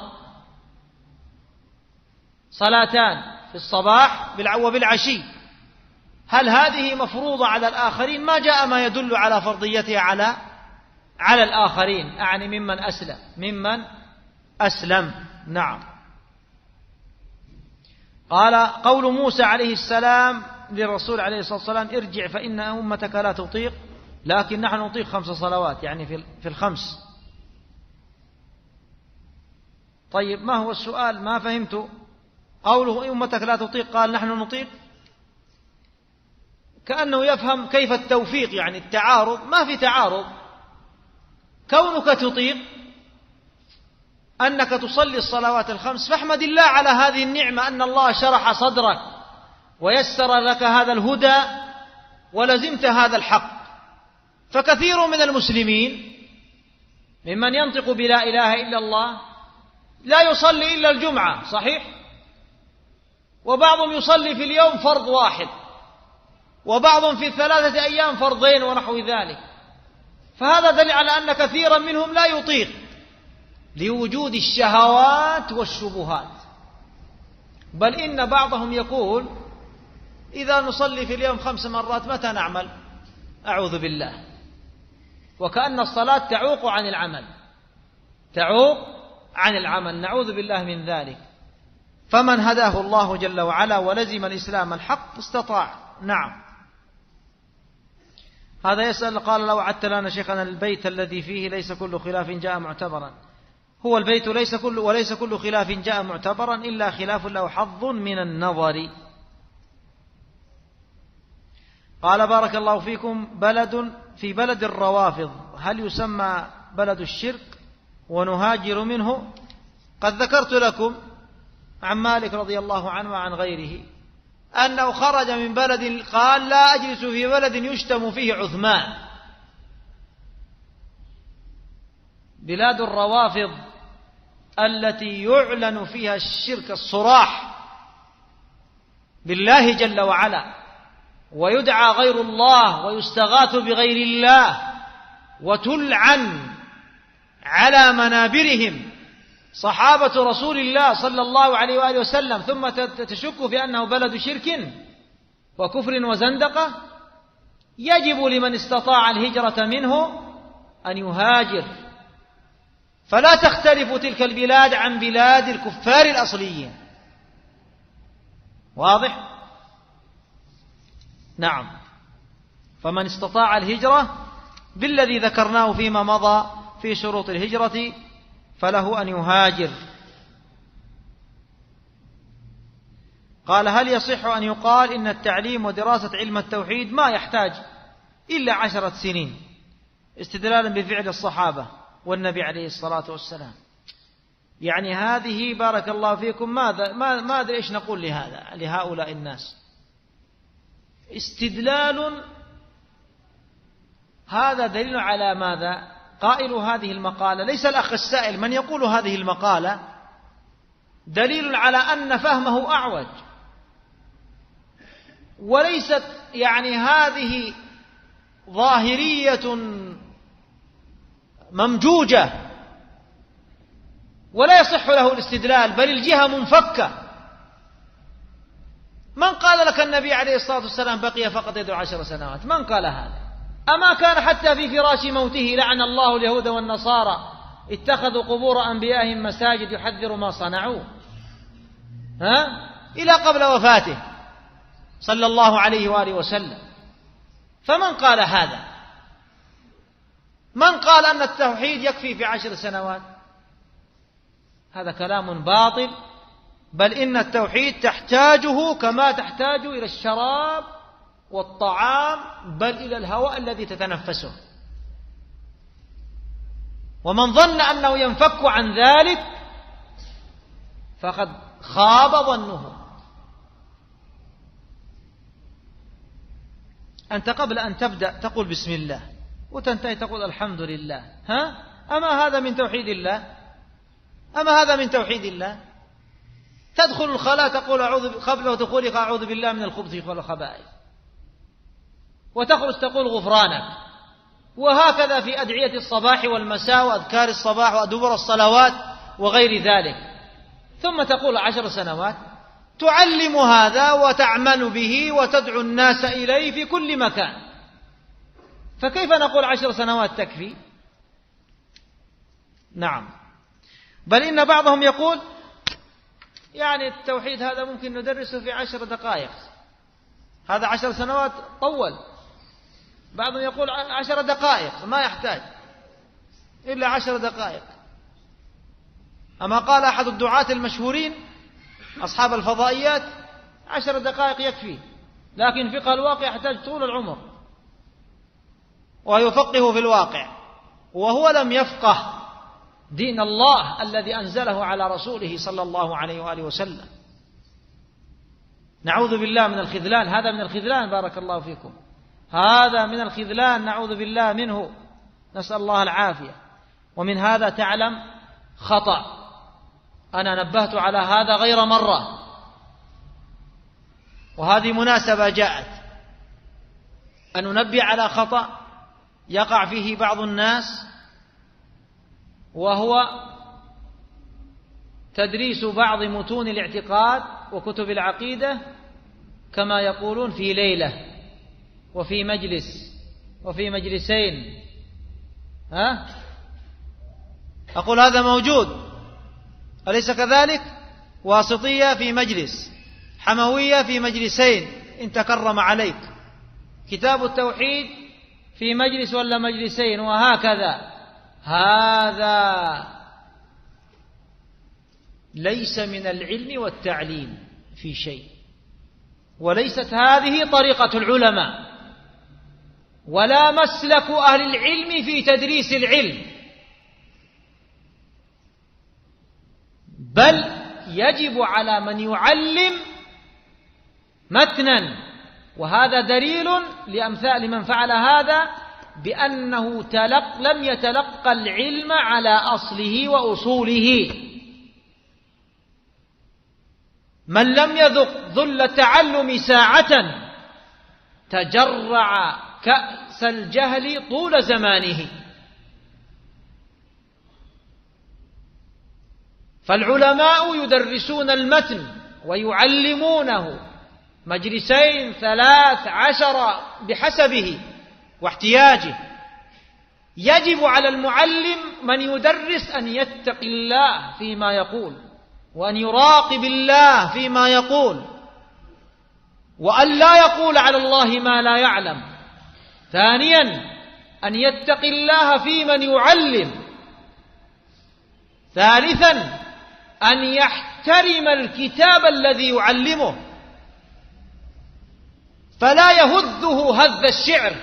صلاتان في الصباح وبالعشي. هل هذه مفروضة على الآخرين؟ ما جاء ما يدل على فرضيتها على الآخرين، أعني ممن أسلم. نعم. قال: قول موسى عليه السلام للرسول عليه الصلاة والسلام: ارجع فإن أمتك لا تطيق، لكن نحن نطيق 5 صلوات، يعني في الخمس. طيب ما هو السؤال؟ ما فهمت. قوله أمتك لا تطيق قال نحن نطيق، كأنه يفهم كيف التوفيق، يعني التعارض. ما في تعارض، كونك تطيق أنك تصلي الصلوات الخمس فاحمد الله على هذه النعمة، أن الله شرح صدرك ويسر لك هذا الهدى ولزمت هذا الحق. فكثير من المسلمين ممن ينطق بلا إله إلا الله لا يصلي إلا الجمعة، صحيح؟ وبعضهم يصلي في اليوم فرض واحد، وبعضهم في 3 أيام فرضين ونحو ذلك. فهذا دليل على أن كثيرا منهم لا يطيق لوجود الشهوات والشبهات. بل إن بعضهم يقول إذا نصلي في اليوم 5 مرات متى نعمل؟ أعوذ بالله. وكأن الصلاة تعوق عن العمل، تعوق عن العمل، نعوذ بالله من ذلك. فمن هداه الله جل وعلا ولزم الإسلام الحق استطاع. نعم. هذا يسأل قال لو عدت لنا شيخنا البيت الذي فيه ليس كل خلاف جاء معتبرا. هو البيت وليس كل خلاف جاء معتبرا إلا خلاف له حظ من النظر. قال بارك الله فيكم في بلد الروافض هل يسمى بلد الشرك ونهاجر منه؟ قد ذكرت لكم عن مالك رضي الله عنه وعن غيره أنه خرج من بلد قال لا أجلس في بلد يشتم فيه عثمان. بلاد الروافض التي يعلن فيها الشرك الصراح بالله جل وعلا، ويدعى غير الله ويستغاث بغير الله، وتلعن على منابرهم صحابة رسول الله صلى الله عليه وآله وسلم، ثم تشك في أنه بلد شرك وكفر وزندقة. يجب لمن استطاع الهجرة منه أن يهاجر، فلا تختلف تلك البلاد عن بلاد الكفار الأصليين. واضح؟ نعم. فمن استطاع الهجرة بالذي ذكرناه فيما مضى في شروط الهجرة فله أن يهاجر. قال هل يصح أن يقال إن التعليم ودراسة علم التوحيد ما يحتاج إلا 10 سنين استدلالا بفعل الصحابة والنبي عليه الصلاة والسلام؟ يعني هذه بارك الله فيكم ما أدري إيش نقول لهؤلاء الناس. استدلال هذا دليل على ماذا؟ قائل هذه المقالة ليس الأخ السائل، من يقول هذه المقالة دليل على أن فهمه أعوج، وليست يعني هذه ظاهرية ممجوجة ولا يصح له الاستدلال، بل الجهة منفكة. من قال لك النبي عليه الصلاة والسلام بقي فقط يدعو 10 سنوات؟ من قال هذا؟ أما كان حتى في فراش موته لعن الله اليهود والنصارى اتخذوا قبور أنبيائهم مساجد يحذر ما صنعوا إلى قبل وفاته صلى الله عليه وآله وسلم. فمن قال هذا؟ من قال أن التوحيد يكفي في 10 سنوات؟ هذا كلام باطل، بل إن التوحيد تحتاجه كما تحتاج إلى الشراب والطعام، بل إلى الهواء الذي تتنفسه. ومن ظن أنه ينفك عن ذلك فقد خاب ظنه. أنت قبل أن تبدأ تقول بسم الله وتنتهي تقول الحمد لله. أما هذا من توحيد الله؟ أما هذا من توحيد الله؟ تدخل الخلاء تقول قبل دخولك أعوذ بالله من الخبث والخبائث، وتخرج تقول غفرانك، وهكذا في أدعية الصباح والمساء وأذكار الصباح وأدبر الصلوات وغير ذلك. ثم تقول 10 سنوات، تعلم هذا وتعمل به وتدعو الناس إليه في كل مكان، فكيف نقول 10 سنوات تكفي؟ نعم. بل إن بعضهم يقول يعني التوحيد هذا ممكن ندرسه في 10 دقائق، هذا 10 سنوات طول. بعضهم يقول 10 دقائق ما يحتاج إلا 10 دقائق. أما قال أحد الدعاة المشهورين أصحاب الفضائيات 10 دقائق يكفي، لكن فقه الواقع يحتاج طول العمر، ويفقه في الواقع، وهو لم يفقه دين الله الذي أنزله على رسوله صلى الله عليه وآله وسلم. نعوذ بالله من الخذلان، هذا من الخذلان بارك الله فيكم، هذا من الخذلان نعوذ بالله منه، نسأل الله العافية. ومن هذا تعلم خطأ، أنا نبهت على هذا غير مرة، وهذه مناسبة جاءت أن ننبه على خطأ يقع فيه بعض الناس، وهو تدريس بعض متون الاعتقاد وكتب العقيدة كما يقولون في ليلة وفي مجلس وفي مجلسين. أقول هذا موجود، أليس كذلك؟ واسطية في مجلس، حموية في مجلسين إن تكرم عليك، كتاب التوحيد في مجلس ولا مجلسين، وهكذا. هذا ليس من العلم والتعليم في شيء، وليست هذه طريقة العلماء ولا مسلك أهل العلم في تدريس العلم، بل يجب على من يعلم متنا، وهذا دليل لأمثال من فعل هذا بأنه لم يتلقى العلم على أصله وأصوله. من لم يذق ذل التعلم ساعة تجرع كأس الجهل طول زمانه. فالعلماء يدرسون المتن ويعلمونه مجلسين 13 بحسبه واحتياجه. يجب على المعلم من يدرس أن يتقي الله فيما يقول، وأن يراقب الله فيما يقول، وأن لا يقول على الله ما لا يعلم. ثانيا أن يتقي الله في من يعلم. ثالثا أن يحترم الكتاب الذي يعلمه فلا يهذه هذ الشعر.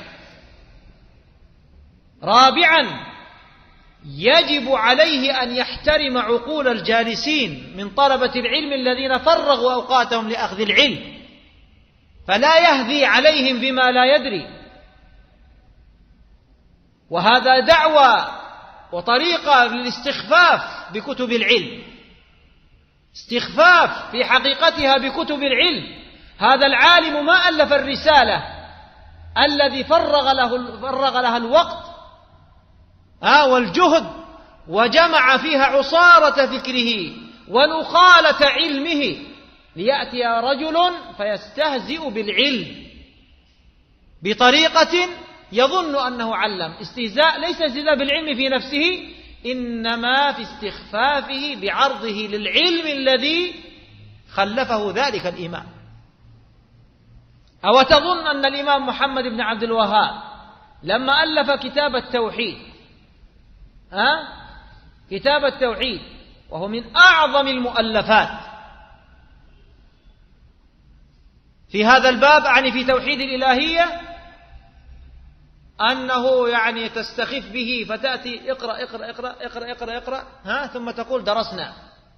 رابعا يجب عليه أن يحترم عقول الجالسين من طلبة العلم الذين فرغوا أوقاتهم لأخذ العلم، فلا يهذي عليهم بما لا يدري. وهذا دعوة وطريقة للاستخفاف بكتب العلم، استخفاف في حقيقتها بكتب العلم. هذا العالم ما ألف الرسالة الذي فرغ لها الوقت والجهد وجمع فيها عصارة فكره ونخالة علمه ليأتي رجل فيستهزئ بالعلم بطريقة يظن أنه علم. استهزاء ليس استهزاء بالعلم في نفسه، إنما في استخفافه بعرضه للعلم الذي خلفه ذلك الإمام. أو تظن أن الإمام محمد بن عبد الوهاب لما ألف كتاب التوحيد كتاب التوحيد وهو من أعظم المؤلفات في هذا الباب، يعني في توحيد الإلهية، أنه يعني تستخف به فتأتي اقرأ اقرأ اقرأ اقرأ اقرأ اقرأ ثم تقول درسنا،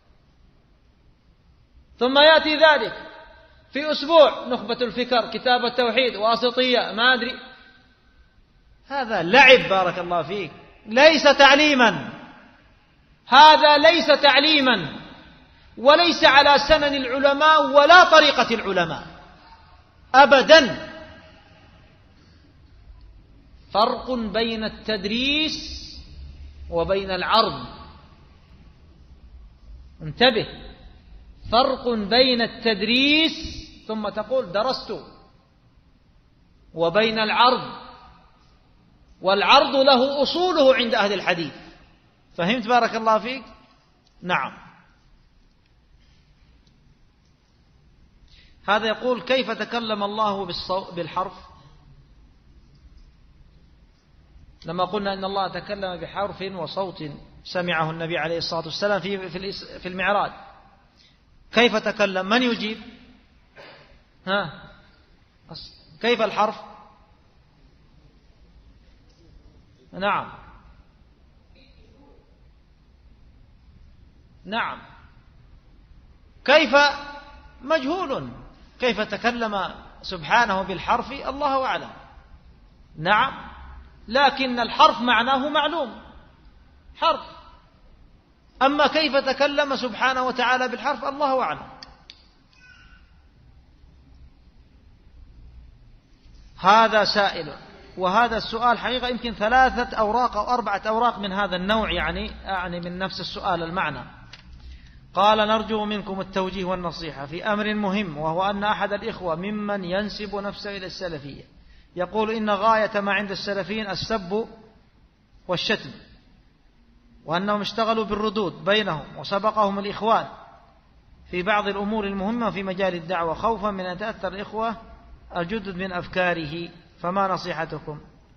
ثم يأتي ذلك في أسبوع نخبة الفكر، كتاب التوحيد، واسطية، ما أدري. هذا لعب بارك الله فيك، ليس تعليما. هذا ليس تعليما وليس على سنن العلماء ولا طريقة العلماء أبدا. فرق بين التدريس وبين العرض. انتبه، فرق بين التدريس ثم تقول درست وبين العرض، والعرض له أصوله عند أهل الحديث. فهمت بارك الله فيك؟ نعم. هذا يقول كيف تكلم الله بالحرف؟ لما قلنا إن الله تكلم بحرف وصوت سمعه النبي عليه الصلاة والسلام في المعراج، كيف تكلم؟ من يجيب؟ كيف الحرف؟ نعم كيف مجهول، كيف تكلم سبحانه بالحرف الله أعلم. نعم، لكن الحرف معناه معلوم، حرف. أما كيف تكلم سبحانه وتعالى بالحرف الله أعلم. هذا سائل، وهذا السؤال حقيقة يمكن 3 أوراق أو 4 أوراق من هذا النوع، يعني من نفس السؤال المعنى. قال نرجو منكم التوجيه والنصيحة في أمر مهم، وهو أن أحد الإخوة ممن ينسب نفسه إلى السلفية يقول إن غاية ما عند السلفيين السب والشتم، وأنهم اشتغلوا بالردود بينهم وسبقهم الإخوان في بعض الأمور المهمة في مجال الدعوة خوفا من أن يتأثر الإخوة الجدد من أفكاره، فما نصيحتكم؟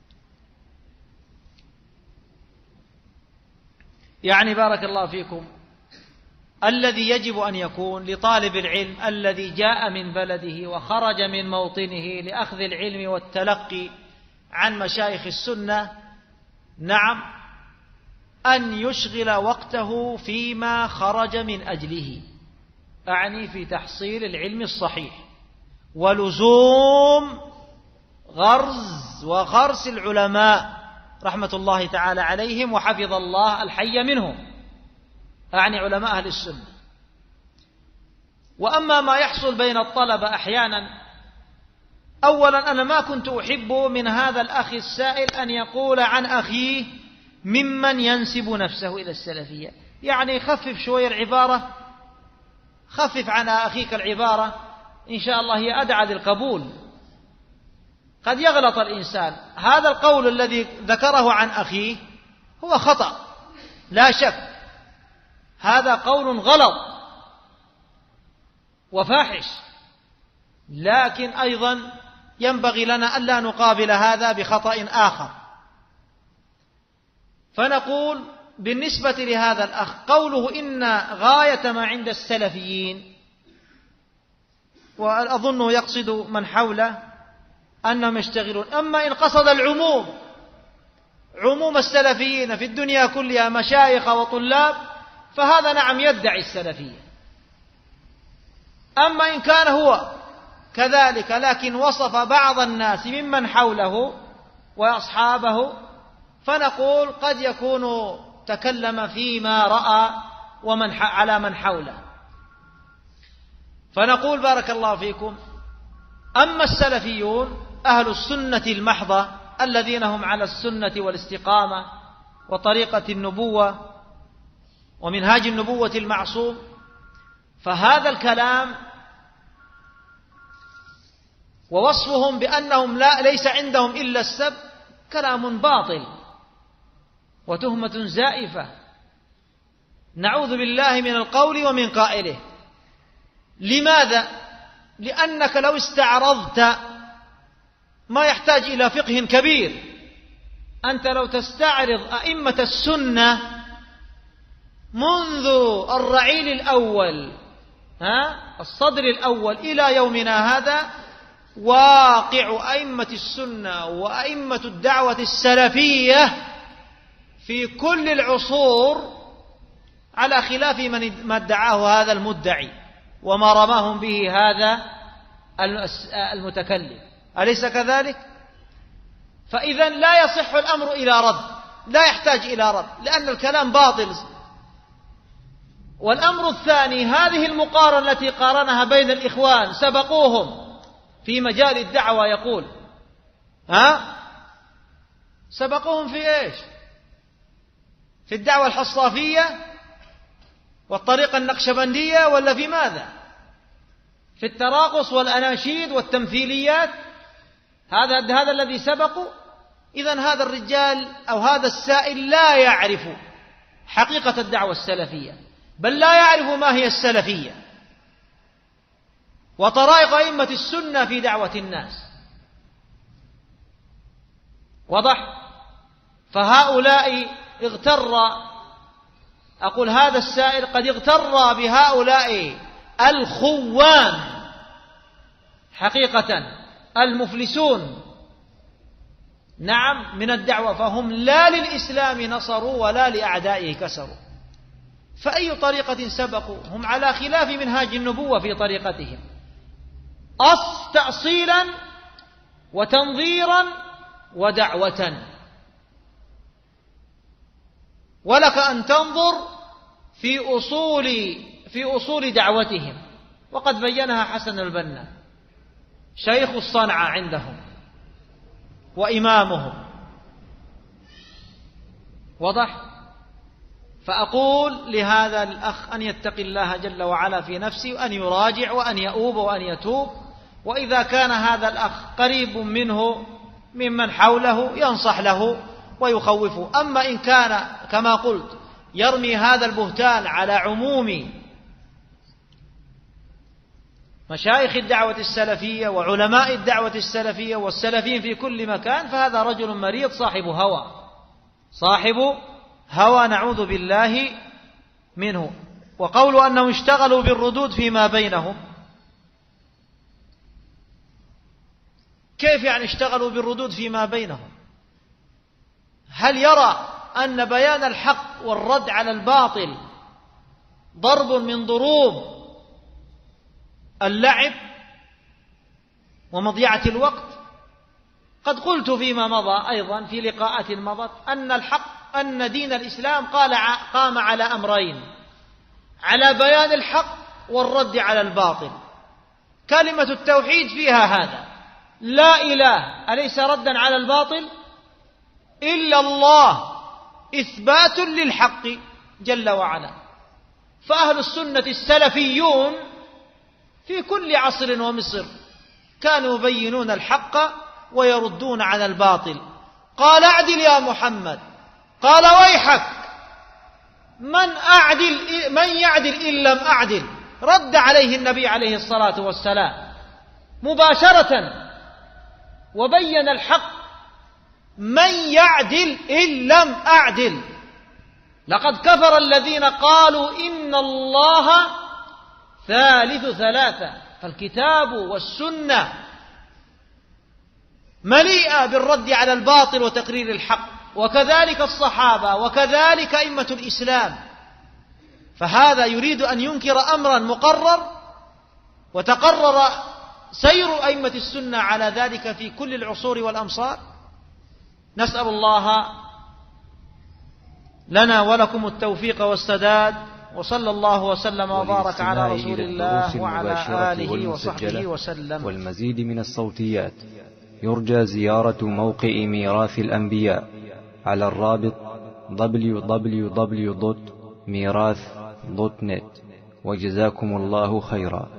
يعني بارك الله فيكم، الذي يجب أن يكون لطالب العلم الذي جاء من بلده وخرج من موطنه لأخذ العلم والتلقي عن مشايخ السنة، نعم، أن يشغل وقته فيما خرج من أجله، أعني في تحصيل العلم الصحيح ولزوم غرز وغرس العلماء رحمة الله تعالى عليهم وحفظ الله الحي منهم، أعني علماء أهل السنة. وأما ما يحصل بين الطلبة أحيانا، أولا أنا ما كنت أحب من هذا الأخ السائل أن يقول عن أخيه ممن ينسب نفسه إلى السلفية، يعني خفف شوية العبارة، خفف عن أخيك العبارة، إن شاء الله هي أدعى للقبول. قد يغلط الإنسان، هذا القول الذي ذكره عن أخيه هو خطأ لا شك، هذا قول غلط وفاحش، لكن أيضا ينبغي لنا ألا نقابل هذا بخطأ آخر. فنقول بالنسبة لهذا الأخ قوله إن غاية ما عند السلفيين، وأظنه يقصد من حوله أنهم يشتغلون، أما إن قصد العموم، عموم السلفيين في الدنيا كلها مشايخ وطلاب، فهذا نعم يدعي السلفية. أما إن كان هو كذلك لكن وصف بعض الناس ممن حوله وأصحابه، فنقول قد يكون تكلم فيما رأى على من حوله. فنقول بارك الله فيكم، أما السلفيون أهل السنة المحضة الذين هم على السنة والاستقامة وطريقة النبوة ومنهاج النبوة المعصوم، فهذا الكلام ووصفهم بأنهم ليس عندهم إلا السب كلام باطل وتهمة زائفة، نعوذ بالله من القول ومن قائله. لماذا؟ لأنك لو استعرضت ما يحتاج إلى فقه كبير، أنت لو تستعرض أئمة السنة منذ الرعيل الأول، الصدر الأول إلى يومنا هذا، واقع أئمة السنة وأئمة الدعوة السلفية في كل العصور على خلاف ما ادعاه هذا المدعي وما رماهم به هذا المتكلم، أليس كذلك؟ فإذا لا يصح الأمر إلى رد، لا يحتاج إلى رد، لأن الكلام باطل. والأمر الثاني، هذه المقارنة التي قارنها بين الإخوان سبقوهم في مجال الدعوة، يقول سبقوهم في إيش؟ في الدعوة الحصافية والطريقة النقشبندية، ولا في ماذا؟ في التراقص والأناشيد والتمثيليات، هذا الذي سبقوا. إذن هذا الرجال أو هذا السائل لا يعرف حقيقة الدعوة السلفية، بل لا يعرف ما هي السلفية وطرائق أئمة السنة في دعوة الناس. وضح؟ فهؤلاء أقول هذا السائل قد اغتر بهؤلاء الخوان حقيقة المفلسون، نعم، من الدعوة، فهم لا للإسلام نصروا ولا لأعدائه كسروا. فأي طريقة سبقوا؟ هم على خلاف منهاج النبوة في طريقتهم، تأصيلا وتنظيرا ودعوة. ولك أن تنظر في أصول دعوتهم، وقد بينها حسن البنا شيخ الصنعاء عندهم وإمامهم. وضح؟ فأقول لهذا الأخ أن يتقي الله جل وعلا في نفسه، وأن يراجع وأن يؤوب وأن يتوب. وإذا كان هذا الأخ قريب منه ممن حوله ينصح له ويخوفه. أما إن كان كما قلت يرمي هذا البهتان على عموم مشايخ الدعوة السلفية وعلماء الدعوة السلفية والسلفيين في كل مكان، فهذا رجل مريض صاحب هوى نعوذ بالله منه. وقول أنهم اشتغلوا بالردود فيما بينهم، كيف يعني اشتغلوا بالردود فيما بينهم؟ هل يرى أن بيان الحق والرد على الباطل ضرب من ضروب اللعب ومضيعة الوقت؟ قد قلت فيما مضى أيضا في لقاءات مضت أن دين الإسلام قام على أمرين: على بيان الحق والرد على الباطل. كلمة التوحيد فيها هذا، لا إله أليس ردا على الباطل إلا الله إثبات للحق جل وعلا. فأهل السنة السلفيون في كل عصر ومصر كانوا يبينون الحق ويردون على الباطل. قال اعدل يا محمد، قال ويحك، من يعدل إن لم أعدل؟ رد عليه النبي عليه الصلاة والسلام مباشرة وبين الحق: من يعدل إن لم أعدل؟ لقد كفر الذين قالوا إن الله ثالث ثلاثة. فالكتاب والسنة مليئة بالرد على الباطل وتقرير الحق، وكذلك الصحابة وكذلك أئمة الإسلام. فهذا يريد أن ينكر أمرا مقرر وتقرر سير أئمة السنة على ذلك في كل العصور والأمصار. نسأل الله لنا ولكم التوفيق والسداد، وصلى الله وسلم وبارك على رسول الله وعلى آله وصحبه وسلم. والمزيد من الصوتيات يرجى زيارة موقع ميراث الأنبياء على الرابط www.mirath.net. وجزاكم الله خيرا.